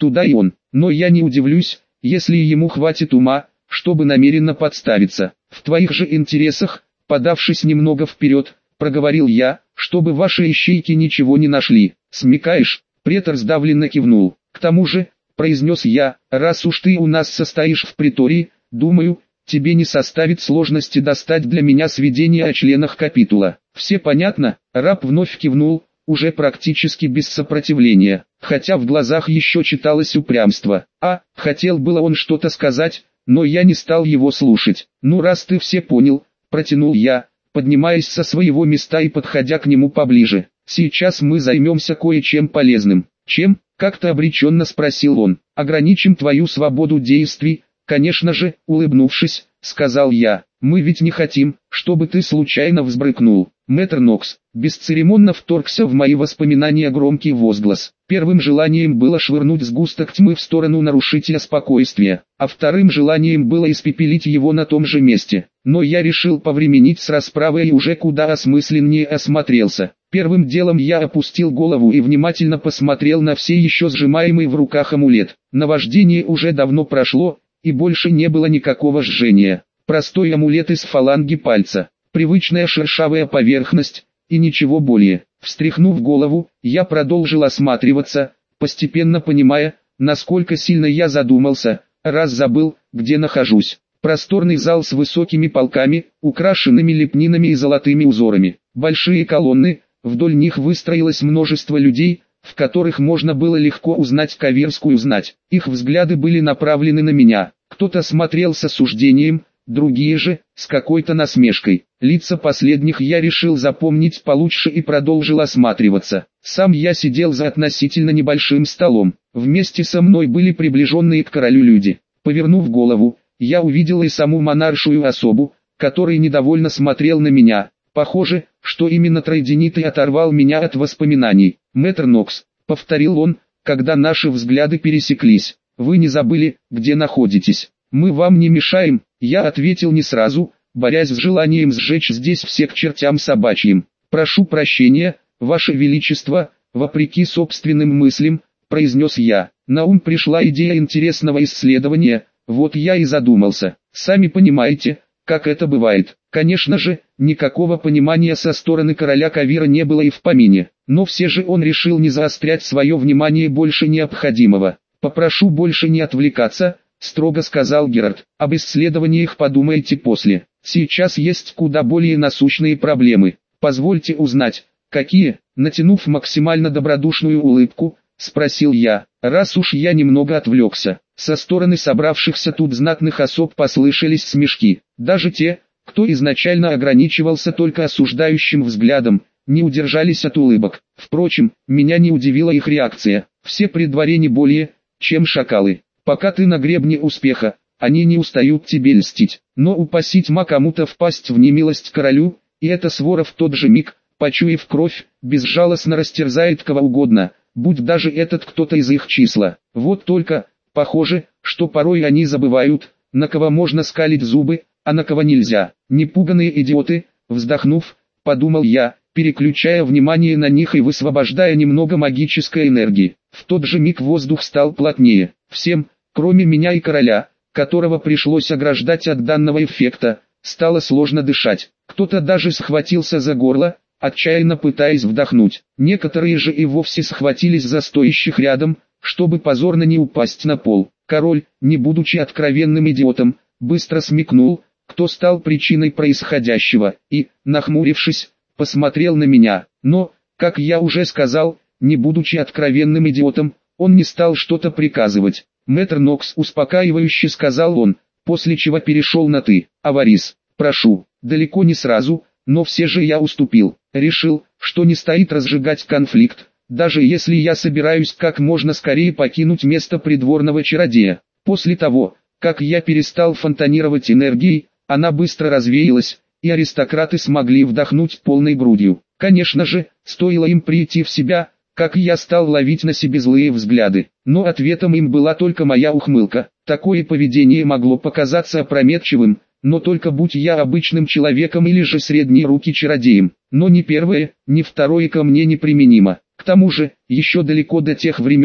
туда и он. Но я не удивлюсь, если ему хватит ума, чтобы намеренно подставиться. В твоих же интересах, подавшись немного вперед, проговорил я, чтобы ваши ищейки ничего не нашли. Смекаешь? Претор сдавленно кивнул. К тому же, произнес я, раз уж ты у нас состоишь в притории, думаю, тебе не составит сложности достать для меня сведения о членах капитула. Все понятно? Раб вновь кивнул, уже практически без сопротивления, хотя в глазах еще читалось упрямство. Хотел было он что-то сказать, но я не стал его слушать. Ну раз ты все понял, протянул я, поднимаясь со своего места и подходя к нему поближе. Сейчас мы займемся кое-чем полезным. Чем? Как-то обреченно спросил он. Ограничим твою свободу действий, конечно же, улыбнувшись, сказал я. Мы ведь не хотим, чтобы ты случайно взбрыкнул. Мэтр Нокс бесцеремонно вторгся в мои воспоминания громкий возглас. Первым желанием было швырнуть сгусток тьмы в сторону нарушителя спокойствия, а вторым желанием было испепелить его на том же месте. Но я решил повременить с расправой и уже куда осмысленнее осмотрелся. Первым делом я опустил голову и внимательно посмотрел на все еще сжимаемый в руках амулет. Наваждение уже давно прошло, и больше не было никакого жжения. Простой амулет из фаланги пальца, привычная шершавая поверхность, и ничего более. Встряхнув голову, я продолжил осматриваться, постепенно понимая, насколько сильно я задумался, раз забыл, где нахожусь. Просторный зал с высокими полками, украшенными лепнинами и золотыми узорами. Большие колонны, вдоль них выстроилось множество людей, в которых можно было легко узнать каверскую знать. Их взгляды были направлены на меня. Кто-то смотрел с осуждением, другие же, с какой-то насмешкой. Лица последних я решил запомнить получше и продолжил осматриваться. Сам я сидел за относительно небольшим столом. Вместе со мной были приближенные к королю люди. Повернув голову, я увидел и саму монаршую особу, который недовольно смотрел на меня. Похоже, что именно Тройденитый оторвал меня от воспоминаний. «Мэтр Нокс», — повторил он, когда наши взгляды пересеклись, — «вы не забыли, где находитесь?» «Мы вам не мешаем», — я ответил не сразу, борясь с желанием сжечь здесь все к чертям собачьим. «Прошу прощения, Ваше Величество», — вопреки собственным мыслям, произнес я. На ум пришла идея интересного исследования, вот я и задумался. Сами понимаете, как это бывает. Конечно же, никакого понимания со стороны короля Кавира не было и в помине, но все же он решил не заострять свое внимание больше необходимого. «Попрошу больше не отвлекаться», — строго сказал Герард. «Об исследованиях подумайте после. Сейчас есть куда более насущные проблемы. Позвольте узнать, какие?» Натянув максимально добродушную улыбку, спросил я. Раз уж я немного отвлекся, со стороны собравшихся тут знатных особ послышались смешки. Даже те, кто изначально ограничивался только осуждающим взглядом, не удержались от улыбок. Впрочем, меня не удивила их реакция. Все при дворе не более, чем шакалы. Пока ты на гребне успеха, они не устают тебе льстить. Но упаси тьма кому-то впасть в немилость королю, и эта свора в тот же миг, почуяв кровь, безжалостно растерзает кого угодно, будь даже этот кто-то из их числа. Вот только, похоже, что порой они забывают, на кого можно скалить зубы, а на кого нельзя. Непуганные идиоты, вздохнув, подумал я, переключая внимание на них и высвобождая немного магической энергии. В тот же миг воздух стал плотнее. Всем, кроме меня и короля, которого пришлось ограждать от данного эффекта, стало сложно дышать. Кто-то даже схватился за горло, отчаянно пытаясь вдохнуть. Некоторые же и вовсе схватились за стоящих рядом, чтобы позорно не упасть на пол. Король, не будучи откровенным идиотом, быстро смекнул, кто стал причиной происходящего, и, нахмурившись, посмотрел на меня. Но, как я уже сказал, не будучи откровенным идиотом, он не стал что-то приказывать. «Мэтр Нокс», — успокаивающе сказал он, после чего перешел на «ты». «Аварис, прошу». Далеко не сразу, но все же я уступил. Решил, что не стоит разжигать конфликт, даже если я собираюсь как можно скорее покинуть место придворного чародея. После того, как я перестал фонтанировать энергией, она быстро развеялась, и аристократы смогли вдохнуть полной грудью. Конечно же, стоило им прийти в себя, как я стал ловить на себе злые взгляды, но ответом им была только моя ухмылка. Такое поведение могло показаться опрометчивым, но только будь я обычным человеком или же средней руки чародеем. Но ни первое, ни второе ко мне неприменимо. К тому же, еще далеко до тех времен,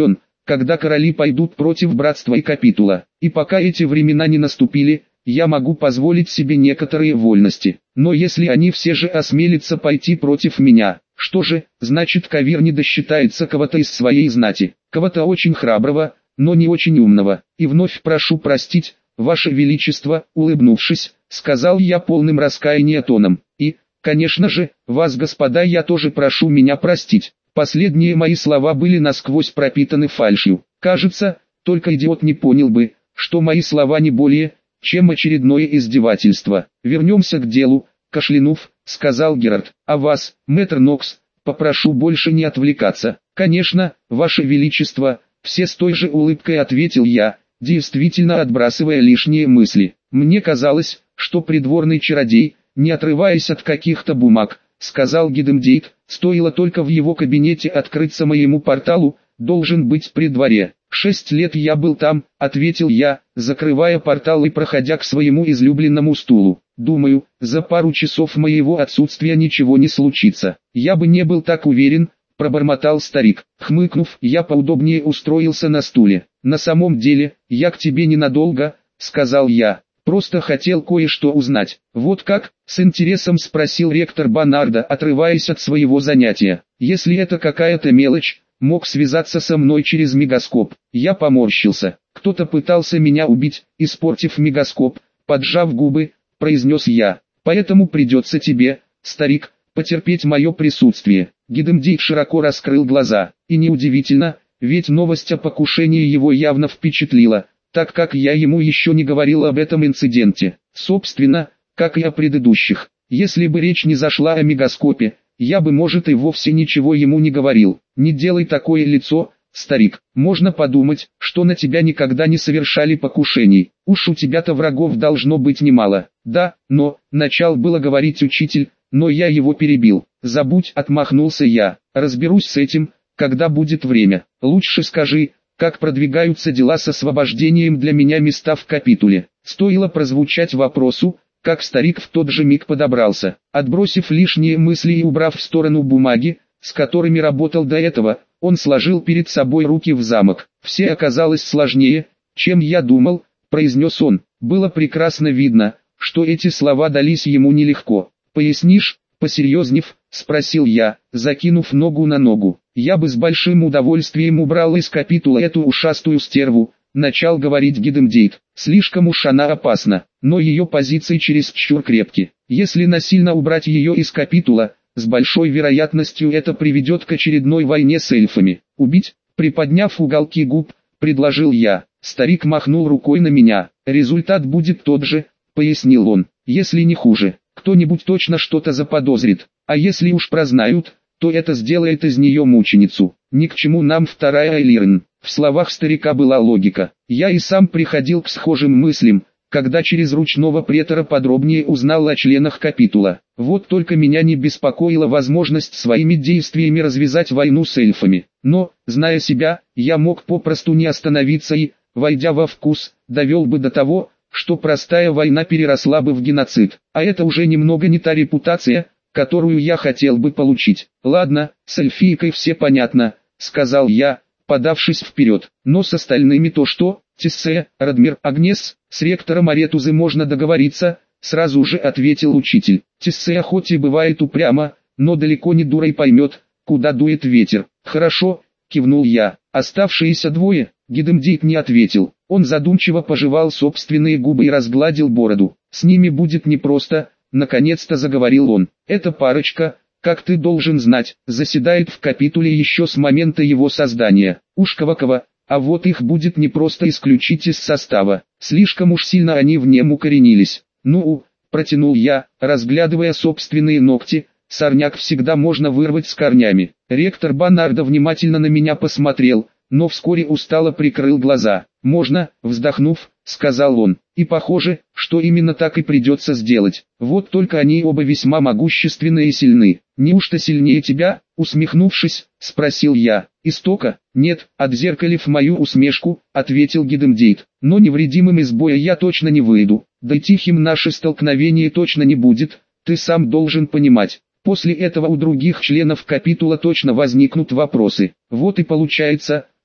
когда короли пойдут против братства и капитула. И пока эти времена не наступили, я могу позволить себе некоторые вольности. Но если они все же осмелятся пойти против меня, что же, значит Кавир не досчитается кого-то из своей знати, кого-то очень храброго, но не очень умного. И вновь прошу простить, Ваше Величество, улыбнувшись, сказал я полным раскаяния тоном. И, конечно же, вас, господа, я тоже прошу меня простить. Последние мои слова были насквозь пропитаны фальшью. Кажется, только идиот не понял бы, что мои слова не более, чем очередное издевательство. Вернемся к делу, кашлянув, сказал Герард. А вас, мэтр Нокс, попрошу больше не отвлекаться. Конечно, Ваше Величество, все с той же улыбкой ответил я, действительно отбрасывая лишние мысли. Мне казалось, что придворный чародей, не отрываясь от каких-то бумаг, сказал Гидемдейт, стоило только в его кабинете открыться моему порталу, должен быть при дворе. 6 лет я был там, ответил я, закрывая портал и проходя к своему излюбленному стулу. Думаю, за пару часов моего отсутствия ничего не случится. Я бы не был так уверен, пробормотал старик. Хмыкнув, я поудобнее устроился на стуле. На самом деле, я к тебе ненадолго, сказал я. Просто хотел кое-что узнать. Вот как? С интересом спросил ректор Банарда, отрываясь от своего занятия. Если это какая-то мелочь, мог связаться со мной через мегаскоп. Я поморщился. Кто-то пытался меня убить, испортив мегаскоп. Поджав губы, произнес я. Поэтому придется тебе, старик, потерпеть мое присутствие. Гидемдейт широко раскрыл глаза. И неудивительно, ведь новость о покушении его явно впечатлила, так как я ему еще не говорил об этом инциденте. Собственно, как и о предыдущих. Если бы речь не зашла о мегаскопе, я бы, может, и вовсе ничего ему не говорил. Не делай такое лицо, старик. Можно подумать, что на тебя никогда не совершали покушений. Уж у тебя-то врагов должно быть немало. Да, но, начал было говорить учитель, но я его перебил. Забудь, отмахнулся я. Разберусь с этим, когда будет время. Лучше скажи, как продвигаются дела с освобождением для меня места в капитуле. Стоило прозвучать вопросу, как старик в тот же миг подобрался. Отбросив лишние мысли и убрав в сторону бумаги, с которыми работал до этого, он сложил перед собой руки в замок. «Все оказалось сложнее, чем я думал», — произнес он. Было прекрасно видно, что эти слова дались ему нелегко. «Пояснишь?» — посерьезнев, спросил я, закинув ногу на ногу. «Я бы с большим удовольствием убрал из капитула эту ушастую стерву», — начал говорить Гидемдейт. «Слишком уж она опасна, но ее позиции чересчур крепки. Если насильно убрать ее из капитула, с большой вероятностью это приведет к очередной войне с эльфами. Убить?» Приподняв уголки губ, предложил я. Старик махнул рукой на меня. «Результат будет тот же», — пояснил он, — «если не хуже. Кто-нибудь точно что-то заподозрит, а если уж прознают, то это сделает из нее мученицу. Ни к чему нам вторая Эйлирн». В словах старика была логика. Я и сам приходил к схожим мыслям, когда через ручного претора подробнее узнал о членах капитула. Вот только меня не беспокоила возможность своими действиями развязать войну с эльфами. Но, зная себя, я мог попросту не остановиться и, войдя во вкус, довел бы до того, что простая война переросла бы в геноцид. А это уже немного не та репутация, которую я хотел бы получить. «Ладно, с эльфийкой все понятно», — сказал я, подавшись вперед. «Но с остальными то что? Тиссе, Радмир, Агнес, с ректором Аретузы можно договориться», — сразу же ответил учитель. «Тиссе хоть и бывает упрямо, но далеко не дурой поймет, куда дует ветер». «Хорошо», — кивнул я. «Оставшиеся двое», — Гидемдейт не ответил. Он задумчиво пожевал собственные губы и разгладил бороду. «С ними будет непросто», — наконец-то заговорил он. «Эта парочка, как ты должен знать, заседает в капитуле еще с момента его создания. Уж кого-кого, а вот их будет непросто исключить из состава. Слишком уж сильно они в нем укоренились». «Ну, протянул я, разглядывая собственные ногти, — сорняк всегда можно вырвать с корнями». Ректор Банарда внимательно на меня посмотрел, но вскоре устало прикрыл глаза. «Можно», — вздохнув, сказал он, — «и похоже, что именно так и придется сделать. Вот только они оба весьма могущественны и сильны». «Неужто сильнее тебя?» — усмехнувшись, спросил я. «Истока?» «Нет», — отзеркалив мою усмешку, ответил Гидемдейт. «Но невредимым из боя я точно не выйду, да и тихим наше столкновение точно не будет, ты сам должен понимать. После этого у других членов капитула точно возникнут вопросы. Вот и получается,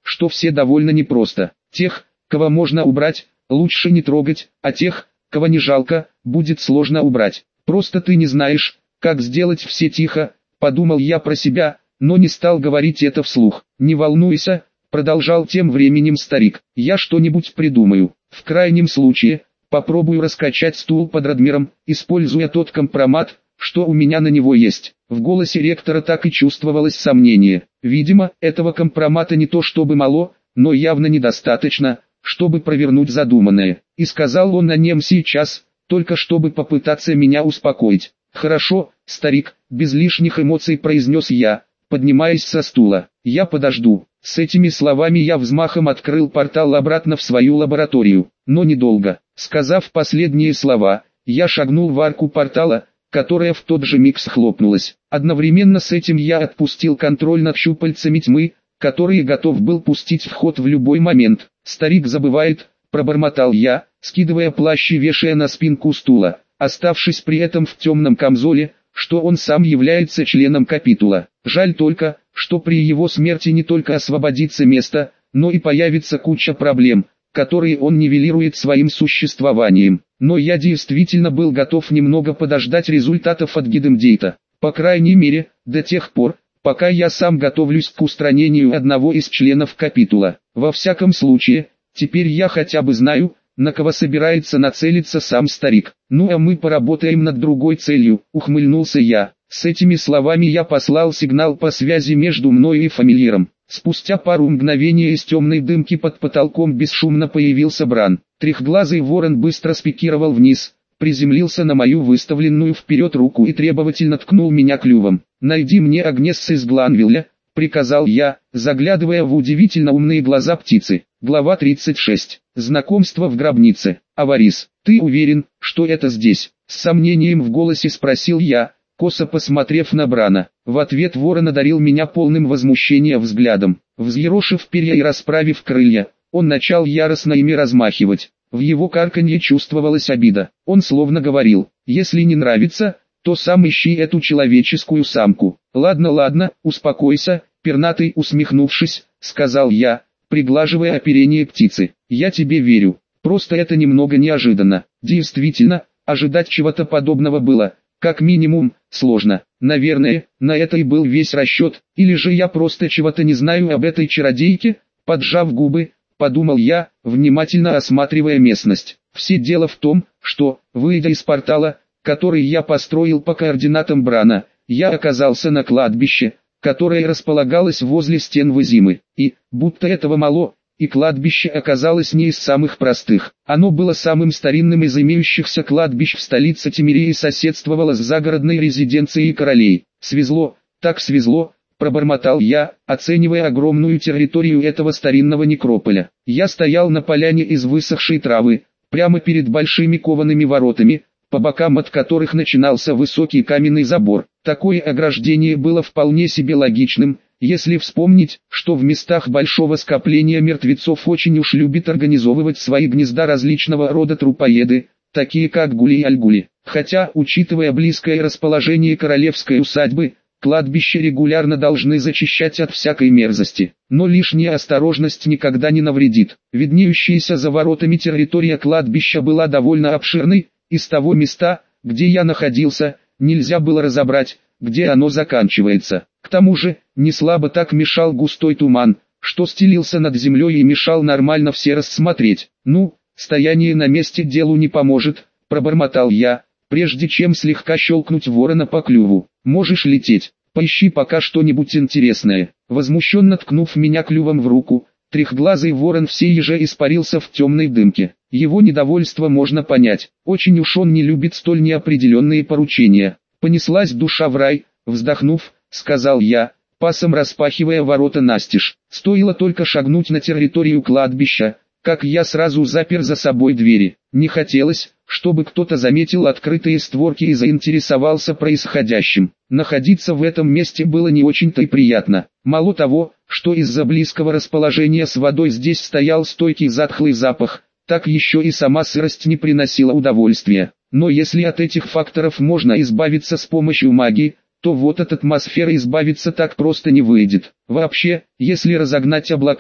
что все довольно непросто. Тех, кого можно убрать, лучше не трогать, а тех, кого не жалко, будет сложно убрать. Просто ты не знаешь, как сделать все тихо, подумал я про себя, но не стал говорить это вслух. Не волнуйся, продолжал тем временем старик, я что-нибудь придумаю. В крайнем случае, попробую раскачать стул под Радмиром, используя тот компромат, что у меня на него есть. В голосе ректора так и чувствовалось сомнение. Видимо, этого компромата не то чтобы мало, но явно недостаточно, чтобы провернуть задуманное. И сказал он на нем сейчас, только чтобы попытаться меня успокоить. «Хорошо, старик», без лишних эмоций произнес я, поднимаясь со стула. «Я подожду». С этими словами я взмахом открыл портал обратно в свою лабораторию, но недолго. Сказав последние слова, я шагнул в арку портала, которая в тот же миг схлопнулась. Одновременно с этим я отпустил контроль над щупальцами тьмы, которые готов был пустить в ход в любой момент. «Старик забывает», пробормотал я, скидывая плащ и вешая на спинку стула, оставшись при этом в темном камзоле, что он сам является членом капитула. Жаль только, что при его смерти не только освободится место, но и появится куча проблем, которые он нивелирует своим существованием. Но я действительно был готов немного подождать результатов от Гидемдейта, по крайней мере, до тех пор, пока я сам готовлюсь к устранению одного из членов капитула. Во всяком случае, теперь я хотя бы знаю, на кого собирается нацелиться сам старик. Ну а мы поработаем над другой целью, ухмыльнулся я. С этими словами я послал сигнал по связи между мной и фамильяром. Спустя пару мгновений из темной дымки под потолком бесшумно появился Бран. Трехглазый ворон быстро спикировал вниз, приземлился на мою выставленную вперед руку и требовательно ткнул меня клювом. «Найди мне Агнесса из Гланвилля», — приказал я, заглядывая в удивительно умные глаза птицы. Глава 36. Знакомство в гробнице. Аварис, ты уверен, что это здесь? С сомнением в голосе спросил я, косо посмотрев на Брана. В ответ ворон одарил меня полным возмущения взглядом. Взъерошив перья и расправив крылья, он начал яростно ими размахивать. В его карканье чувствовалась обида. Он словно говорил: «Если не нравится, то сам ищи эту человеческую самку». «Ладно, ладно, успокойся», пернатый, усмехнувшись, сказал я, приглаживая оперение птицы. «Я тебе верю. Просто это немного неожиданно». Действительно, ожидать чего-то подобного было, как минимум, сложно. Наверное, на это и был весь расчет, или же я просто чего-то не знаю об этой чародейке, поджав губы, подумал я, внимательно осматривая местность. Все дело в том, что, выйдя из портала, который я построил по координатам Брана, я оказался на кладбище, которое располагалось возле стен Вазимы, и, будто этого мало, и кладбище оказалось не из самых простых. Оно было самым старинным из имеющихся кладбищ в столице Тимирии и соседствовало с загородной резиденцией королей. «Свезло, так свезло», пробормотал я, оценивая огромную территорию этого старинного некрополя. Я стоял на поляне из высохшей травы, прямо перед большими коваными воротами, по бокам от которых начинался высокий каменный забор. Такое ограждение было вполне себе логичным, если вспомнить, что в местах большого скопления мертвецов очень уж любят организовывать свои гнезда различного рода трупоеды, такие как гули и альгули. Хотя, учитывая близкое расположение королевской усадьбы, кладбища регулярно должны зачищать от всякой мерзости. Но лишняя осторожность никогда не навредит. Виднеющаяся за воротами территория кладбища была довольно обширной, и с того места, где я находился, нельзя было разобрать, где оно заканчивается. К тому же, не слабо так мешал густой туман, что стелился над землей и мешал нормально все рассмотреть. «Ну, стояние на месте делу не поможет», — пробормотал я, прежде чем слегка щелкнуть ворона по клюву. «Можешь лететь, поищи пока что-нибудь интересное». Возмущенно ткнув меня клювом в руку, трехглазый ворон всей еже испарился в темной дымке. Его недовольство можно понять, очень уж он не любит столь неопределенные поручения. «Понеслась душа в рай», вздохнув, сказал я, пасом распахивая ворота настежь. Стоило только шагнуть на территорию кладбища, как я сразу запер за собой двери. Не хотелось, чтобы кто-то заметил открытые створки и заинтересовался происходящим. Находиться в этом месте было не очень-то и приятно. Мало того, что из-за близкого расположения с водой здесь стоял стойкий затхлый запах, так еще и сама сырость не приносила удовольствия. Но если от этих факторов можно избавиться с помощью магии, то вот от атмосферы избавиться так просто не выйдет. Вообще, если разогнать облака,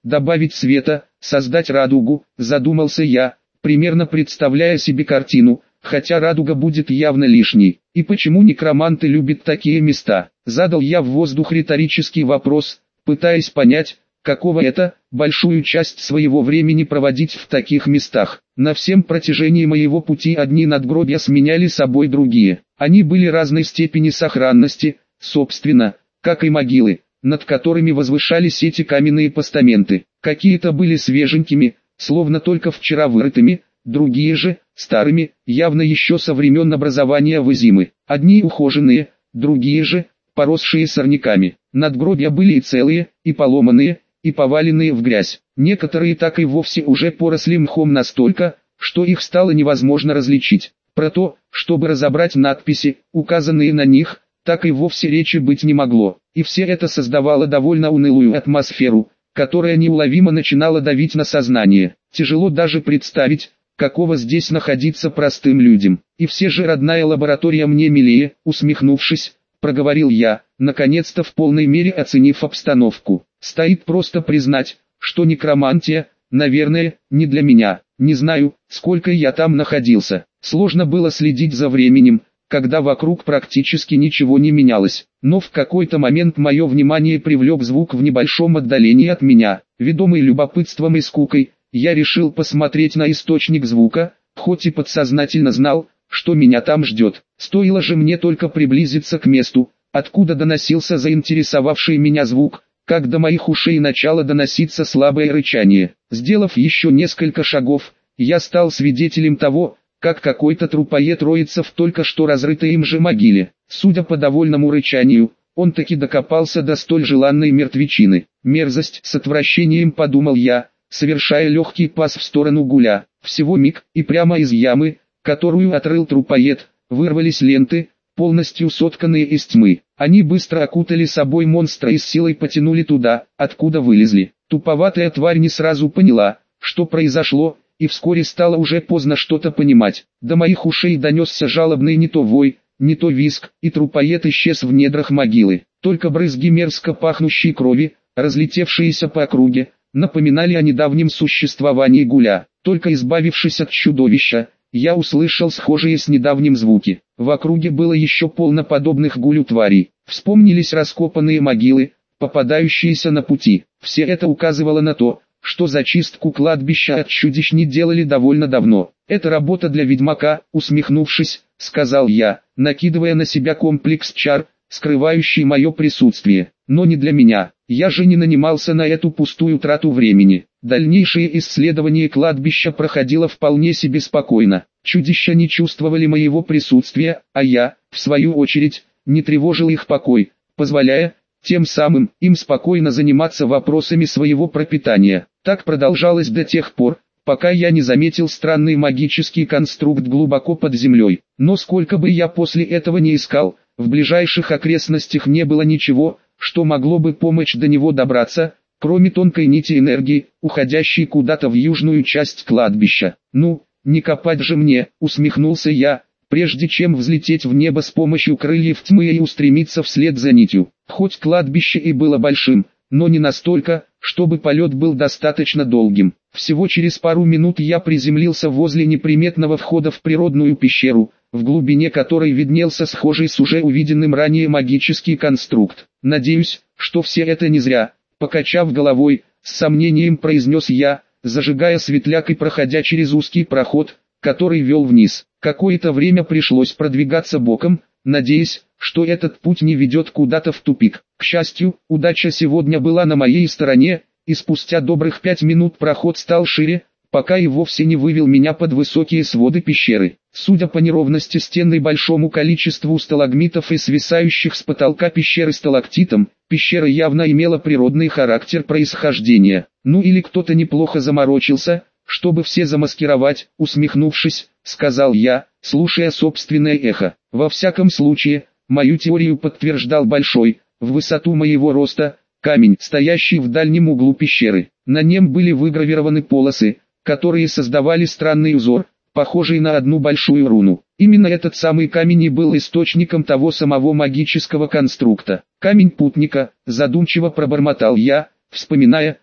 добавить света, создать радугу, задумался я, примерно представляя себе картину, хотя радуга будет явно лишней. И почему некроманты любят такие места? Задал я в воздух риторический вопрос, пытаясь понять, каково это, большую часть своего времени проводить в таких местах. На всем протяжении моего пути одни надгробья сменяли собой другие. Они были разной степени сохранности, собственно, как и могилы, над которыми возвышались эти каменные постаменты. Какие-то были свеженькими, словно только вчера вырытыми, другие же, старыми, явно еще со времен образования Вызимы. Одни ухоженные, другие же, поросшие сорняками. Надгробья были и целые, и поломанные, и поваленные в грязь. Некоторые так и вовсе уже поросли мхом настолько, что их стало невозможно различить. Про то, чтобы разобрать надписи, указанные на них, так и вовсе речи быть не могло. И все это создавало довольно унылую атмосферу, которая неуловимо начинала давить на сознание. Тяжело даже представить, каково здесь находиться простым людям. И все же родная лаборатория мне милее, усмехнувшись, проговорил я, наконец-то в полной мере оценив обстановку. Стоит просто признать, что некромантия, наверное, не для меня. Не знаю, сколько я там находился. Сложно было следить за временем, когда вокруг практически ничего не менялось. Но в какой-то момент мое внимание привлек звук в небольшом отдалении от меня. Ведомый любопытством и скукой, я решил посмотреть на источник звука, хоть и подсознательно знал, что меня там ждет. Стоило же мне только приблизиться к месту, откуда доносился заинтересовавший меня звук, как до моих ушей начало доноситься слабое рычание. Сделав еще несколько шагов, я стал свидетелем того, как какой-то трупоед роется в только что разрытой им же могиле. Судя по довольному рычанию, он таки докопался до столь желанной мертвечины. Мерзость, с отвращением подумал я, совершая легкий пас в сторону Гуля. Всего миг, и прямо из ямы, которую отрыл трупоед, вырвались ленты, полностью сотканные из тьмы. Они быстро окутали собой монстра и с силой потянули туда, откуда вылезли. Туповатая тварь не сразу поняла, что произошло, и вскоре стало уже поздно что-то понимать. До моих ушей донесся жалобный не то вой, не то визг, и трупоед исчез в недрах могилы. Только брызги мерзко пахнущей крови, разлетевшиеся по округе, напоминали о недавнем существовании Гуля. Только избавившись от чудовища, я услышал схожие с недавним звуки. В округе было еще полно подобных Гулю тварей. Вспомнились раскопанные могилы, попадающиеся на пути. Все это указывало на то, что зачистку кладбища от чудищ не делали довольно давно. «Это работа для ведьмака», усмехнувшись, сказал я, накидывая на себя комплекс чар, скрывающий мое присутствие. Но не для меня, я же не нанимался на эту пустую трату времени. Дальнейшее исследование кладбища проходило вполне себе спокойно. Чудища не чувствовали моего присутствия, а я, в свою очередь, не тревожил их покой, позволяя, тем самым, им спокойно заниматься вопросами своего пропитания. Так продолжалось до тех пор, пока я не заметил странный магический конструкт глубоко под землей. Но сколько бы я после этого не искал, в ближайших окрестностях не было ничего, что могло бы помочь до него добраться, кроме тонкой нити энергии, уходящей куда-то в южную часть кладбища. «Ну, не копать же мне», усмехнулся я, прежде чем взлететь в небо с помощью крыльев тьмы и устремиться вслед за нитью. Хоть кладбище и было большим, но не настолько, чтобы полет был достаточно долгим. Всего через пару минут я приземлился возле неприметного входа в природную пещеру, в глубине которой виднелся схожий с уже увиденным ранее магический конструкт. «Надеюсь, что все это не зря», покачав головой, с сомнением произнес я, зажигая светляк и проходя через узкий проход, который вел вниз. Какое-то время пришлось продвигаться боком, надеясь, что этот путь не ведет куда-то в тупик. К счастью, удача сегодня была на моей стороне, и спустя добрых 5 минут проход стал шире, пока и вовсе не вывел меня под высокие своды пещеры. Судя по неровности стен и большому количеству сталагмитов и свисающих с потолка пещеры сталактитам, пещера явно имела природный характер происхождения. Ну или кто-то неплохо заморочился, чтобы все замаскировать, усмехнувшись, сказал я, слушая собственное эхо. Во всяком случае, мою теорию подтверждал большой, в высоту моего роста, камень, стоящий в дальнем углу пещеры. На нем были выгравированы полосы, которые создавали странный узор, похожий на одну большую руну. Именно этот самый камень и был источником того самого магического конструкта. «Камень путника», задумчиво пробормотал я, вспоминая,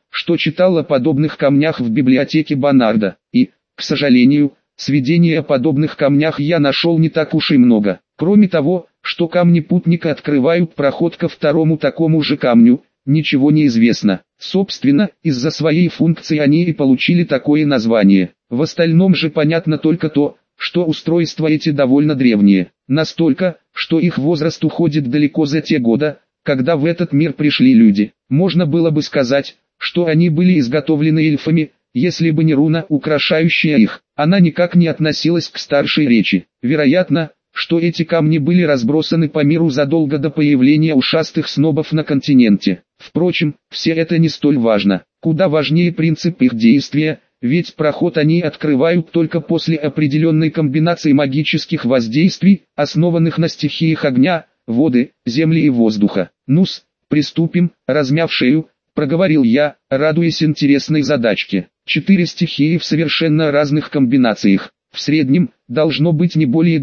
что читал о подобных камнях в библиотеке Бонарда, и, к сожалению, сведений о подобных камнях я нашел не так уж и много. Кроме того, что камни путника открывают проход ко второму такому же камню, ничего не известно. Собственно, из-за своей функции они и получили такое название. В остальном же понятно только то, что устройства эти довольно древние. Настолько, что их возраст уходит далеко за те годы, когда в этот мир пришли люди. Можно было бы сказать, что они были изготовлены эльфами, если бы не руна, украшающая их. Она никак не относилась к старшей речи. Вероятно, что эти камни были разбросаны по миру задолго до появления ушастых снобов на континенте. Впрочем, все это не столь важно. Куда важнее принцип их действия, ведь проход они открывают только после определенной комбинации магических воздействий, основанных на стихиях огня, воды, земли и воздуха. Ну-с, приступим, размяв шею, проговорил я, радуясь интересной задачке. 4 стихии в совершенно разных комбинациях. В среднем, должно быть не более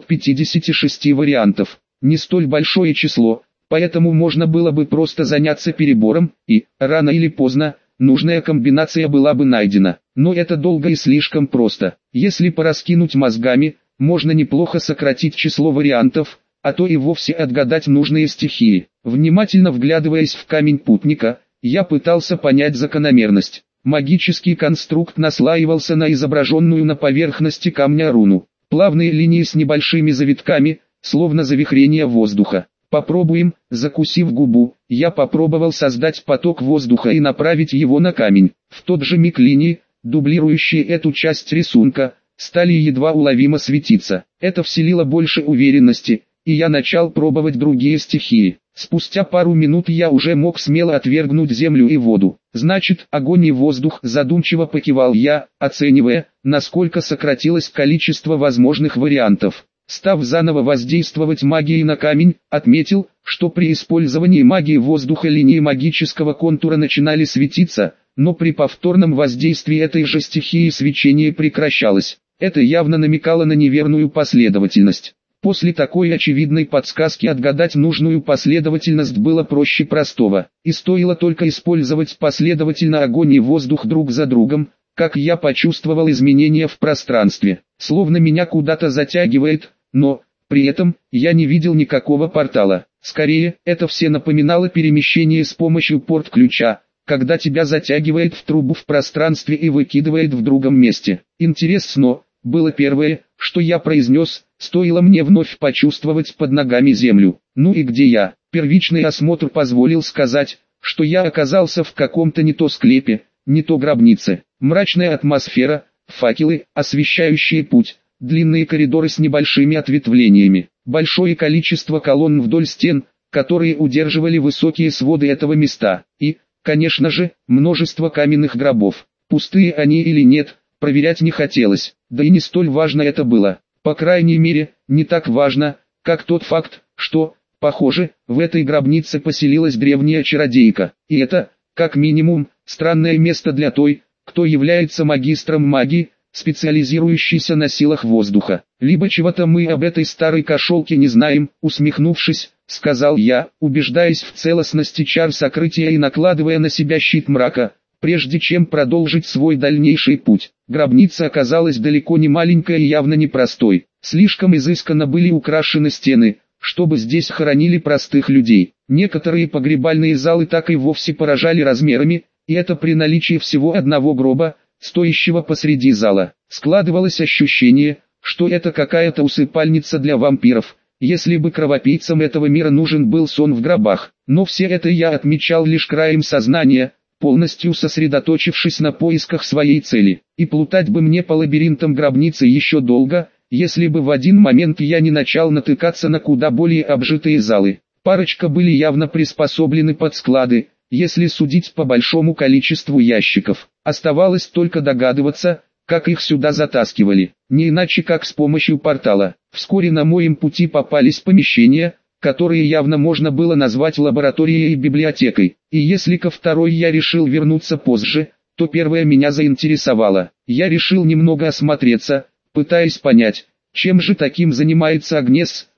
256 вариантов. Не столь большое число, поэтому можно было бы просто заняться перебором, и, рано или поздно, нужная комбинация была бы найдена. Но это долго и слишком просто. Если пораскинуть мозгами, можно неплохо сократить число вариантов, а то и вовсе отгадать нужные стихии. Внимательно вглядываясь в камень путника, я пытался понять закономерность. Магический конструкт наслаивался на изображенную на поверхности камня руну. Плавные линии с небольшими завитками, словно завихрение воздуха. Попробуем, закусив губу, я попробовал создать поток воздуха и направить его на камень. В тот же миг линии, дублирующие эту часть рисунка, стали едва уловимо светиться. Это вселило больше уверенности, и я начал пробовать другие стихии. Спустя пару минут я уже мог смело отвергнуть землю и воду. Значит, огонь и воздух, задумчиво покивал я, оценивая, насколько сократилось количество возможных вариантов. Став заново воздействовать магией на камень, отметил, что при использовании магии воздуха линии магического контура начинали светиться, но при повторном воздействии этой же стихии свечение прекращалось. Это явно намекало на неверную последовательность. После такой очевидной подсказки отгадать нужную последовательность было проще простого, и стоило только использовать последовательно огонь и воздух друг за другом, как я почувствовал изменения в пространстве, словно меня куда-то затягивает, но, при этом, я не видел никакого портала. Скорее, это все напоминало перемещение с помощью порт-ключа, когда тебя затягивает в трубу в пространстве и выкидывает в другом месте. Интересно, было первое, что я произнес, стоило мне вновь почувствовать под ногами землю. Ну и где я? Первичный осмотр позволил сказать, что я оказался в каком-то не то склепе, не то гробнице. Мрачная атмосфера, факелы, освещающие путь, длинные коридоры с небольшими ответвлениями, большое количество колонн вдоль стен, которые удерживали высокие своды этого места, и, конечно же, множество каменных гробов. Пустые они или нет, проверять не хотелось, да и не столь важно это было. По крайней мере, не так важно, как тот факт, что, похоже, в этой гробнице поселилась древняя чародейка. И это, как минимум, странное место для той, кто является магистром магии, специализирующейся на силах воздуха. Либо чего-то мы об этой старой кошелке не знаем, усмехнувшись, сказал я, убеждаясь в целостности чар сокрытия и накладывая на себя щит мрака, прежде чем продолжить свой дальнейший путь. Гробница оказалась далеко не маленькой и явно непростой. Слишком изысканно были украшены стены, чтобы здесь хоронили простых людей. Некоторые погребальные залы так и вовсе поражали размерами, и это при наличии всего одного гроба, стоящего посреди зала. Складывалось ощущение, что это какая-то усыпальница для вампиров, если бы кровопийцам этого мира нужен был сон в гробах. Но все это я отмечал лишь краем сознания, полностью сосредоточившись на поисках своей цели. И плутать бы мне по лабиринтам гробницы еще долго, если бы в один момент я не начал натыкаться на куда более обжитые залы. Парочка были явно приспособлены под склады, если судить по большому количеству ящиков. Оставалось только догадываться, как их сюда затаскивали, не иначе как с помощью портала. Вскоре на моем пути попались помещения, которые явно можно было назвать лабораторией и библиотекой. И если ко второй я решил вернуться позже, то первая меня заинтересовала. Я решил немного осмотреться, пытаясь понять, чем же таким занимается Агнес,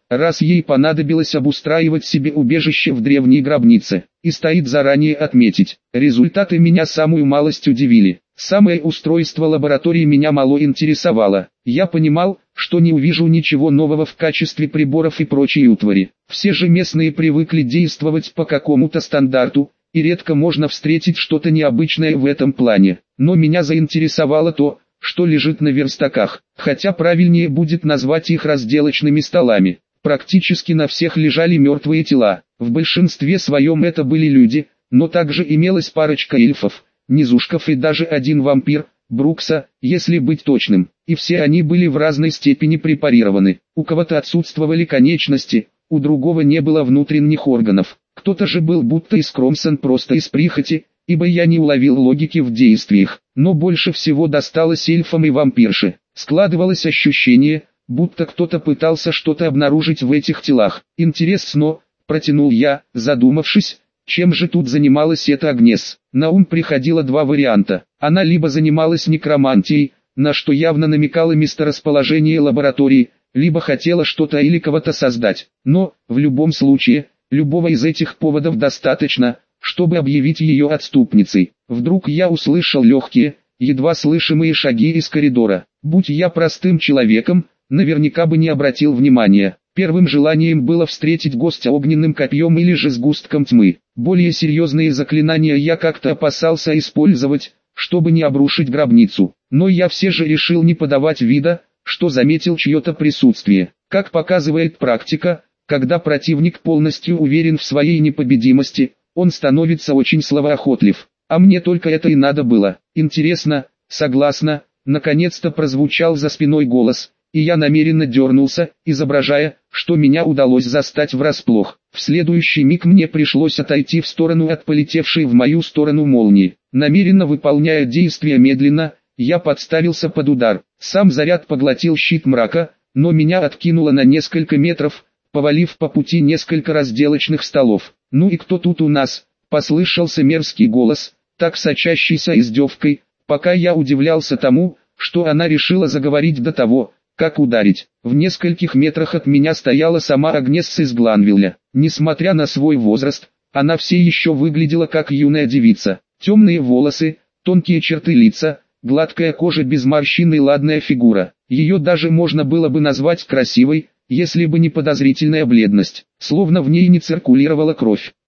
раз ей понадобилось обустраивать себе убежище в древней гробнице. И стоит заранее отметить, результаты меня самую малость удивили. Самое устройство лаборатории меня мало интересовало. Я понимал, что не увижу ничего нового в качестве приборов и прочей утвари. Все же местные привыкли действовать по какому-то стандарту, и редко можно встретить что-то необычное в этом плане. Но меня заинтересовало то, что лежит на верстаках, хотя правильнее будет назвать их разделочными столами. Практически на всех лежали мертвые тела. В большинстве своем это были люди, но также имелась парочка эльфов, низушков и даже один вампир, Брукса, если быть точным. И все они были в разной степени препарированы. У кого-то отсутствовали конечности, у другого не было внутренних органов. Кто-то же был будто искромсан просто из прихоти, ибо я не уловил логики в действиях. Но больше всего досталось эльфам и вампирше. Складывалось ощущение, будто кто-то пытался что-то обнаружить в этих телах. Интересно, протянул я, задумавшись, чем же тут занималась эта Агнес. На ум приходило два варианта. Она либо занималась некромантией, на что явно намекало месторасположение лаборатории, либо хотела что-то или кого-то создать. Но, в любом случае, любого из этих поводов достаточно, чтобы объявить ее отступницей. Вдруг я услышал легкие, едва слышимые шаги из коридора. Будь я простым человеком, наверняка бы не обратил внимания. Первым желанием было встретить гостя огненным копьем или же сгустком тьмы. Более серьезные заклинания я как-то опасался использовать, чтобы не обрушить гробницу. Но я все же решил не подавать вида, что заметил чье-то присутствие. Как показывает практика, когда противник полностью уверен в своей непобедимости, он становится очень словоохотлив. А мне только это и надо было. Интересно, согласна, наконец-то прозвучал за спиной голос, и я намеренно дернулся, изображая, что меня удалось застать врасплох. В следующий миг мне пришлось отойти в сторону от полетевшей в мою сторону молнии. Намеренно выполняя действия медленно, я подставился под удар. Сам заряд поглотил щит мрака, но меня откинуло на несколько метров, повалив по пути несколько разделочных столов. «Ну и кто тут у нас?» — послышался мерзкий голос, так сочащийся издевкой, пока я удивлялся тому, что она решила заговорить до того, как ударить. В нескольких метрах от меня стояла сама Агнес из Гланвилля. Несмотря на свой возраст, она все еще выглядела как юная девица. Темные волосы, тонкие черты лица, гладкая кожа без морщин и ладная фигура. Ее даже можно было бы назвать красивой, если бы не подозрительная бледность, словно в ней не циркулировала кровь.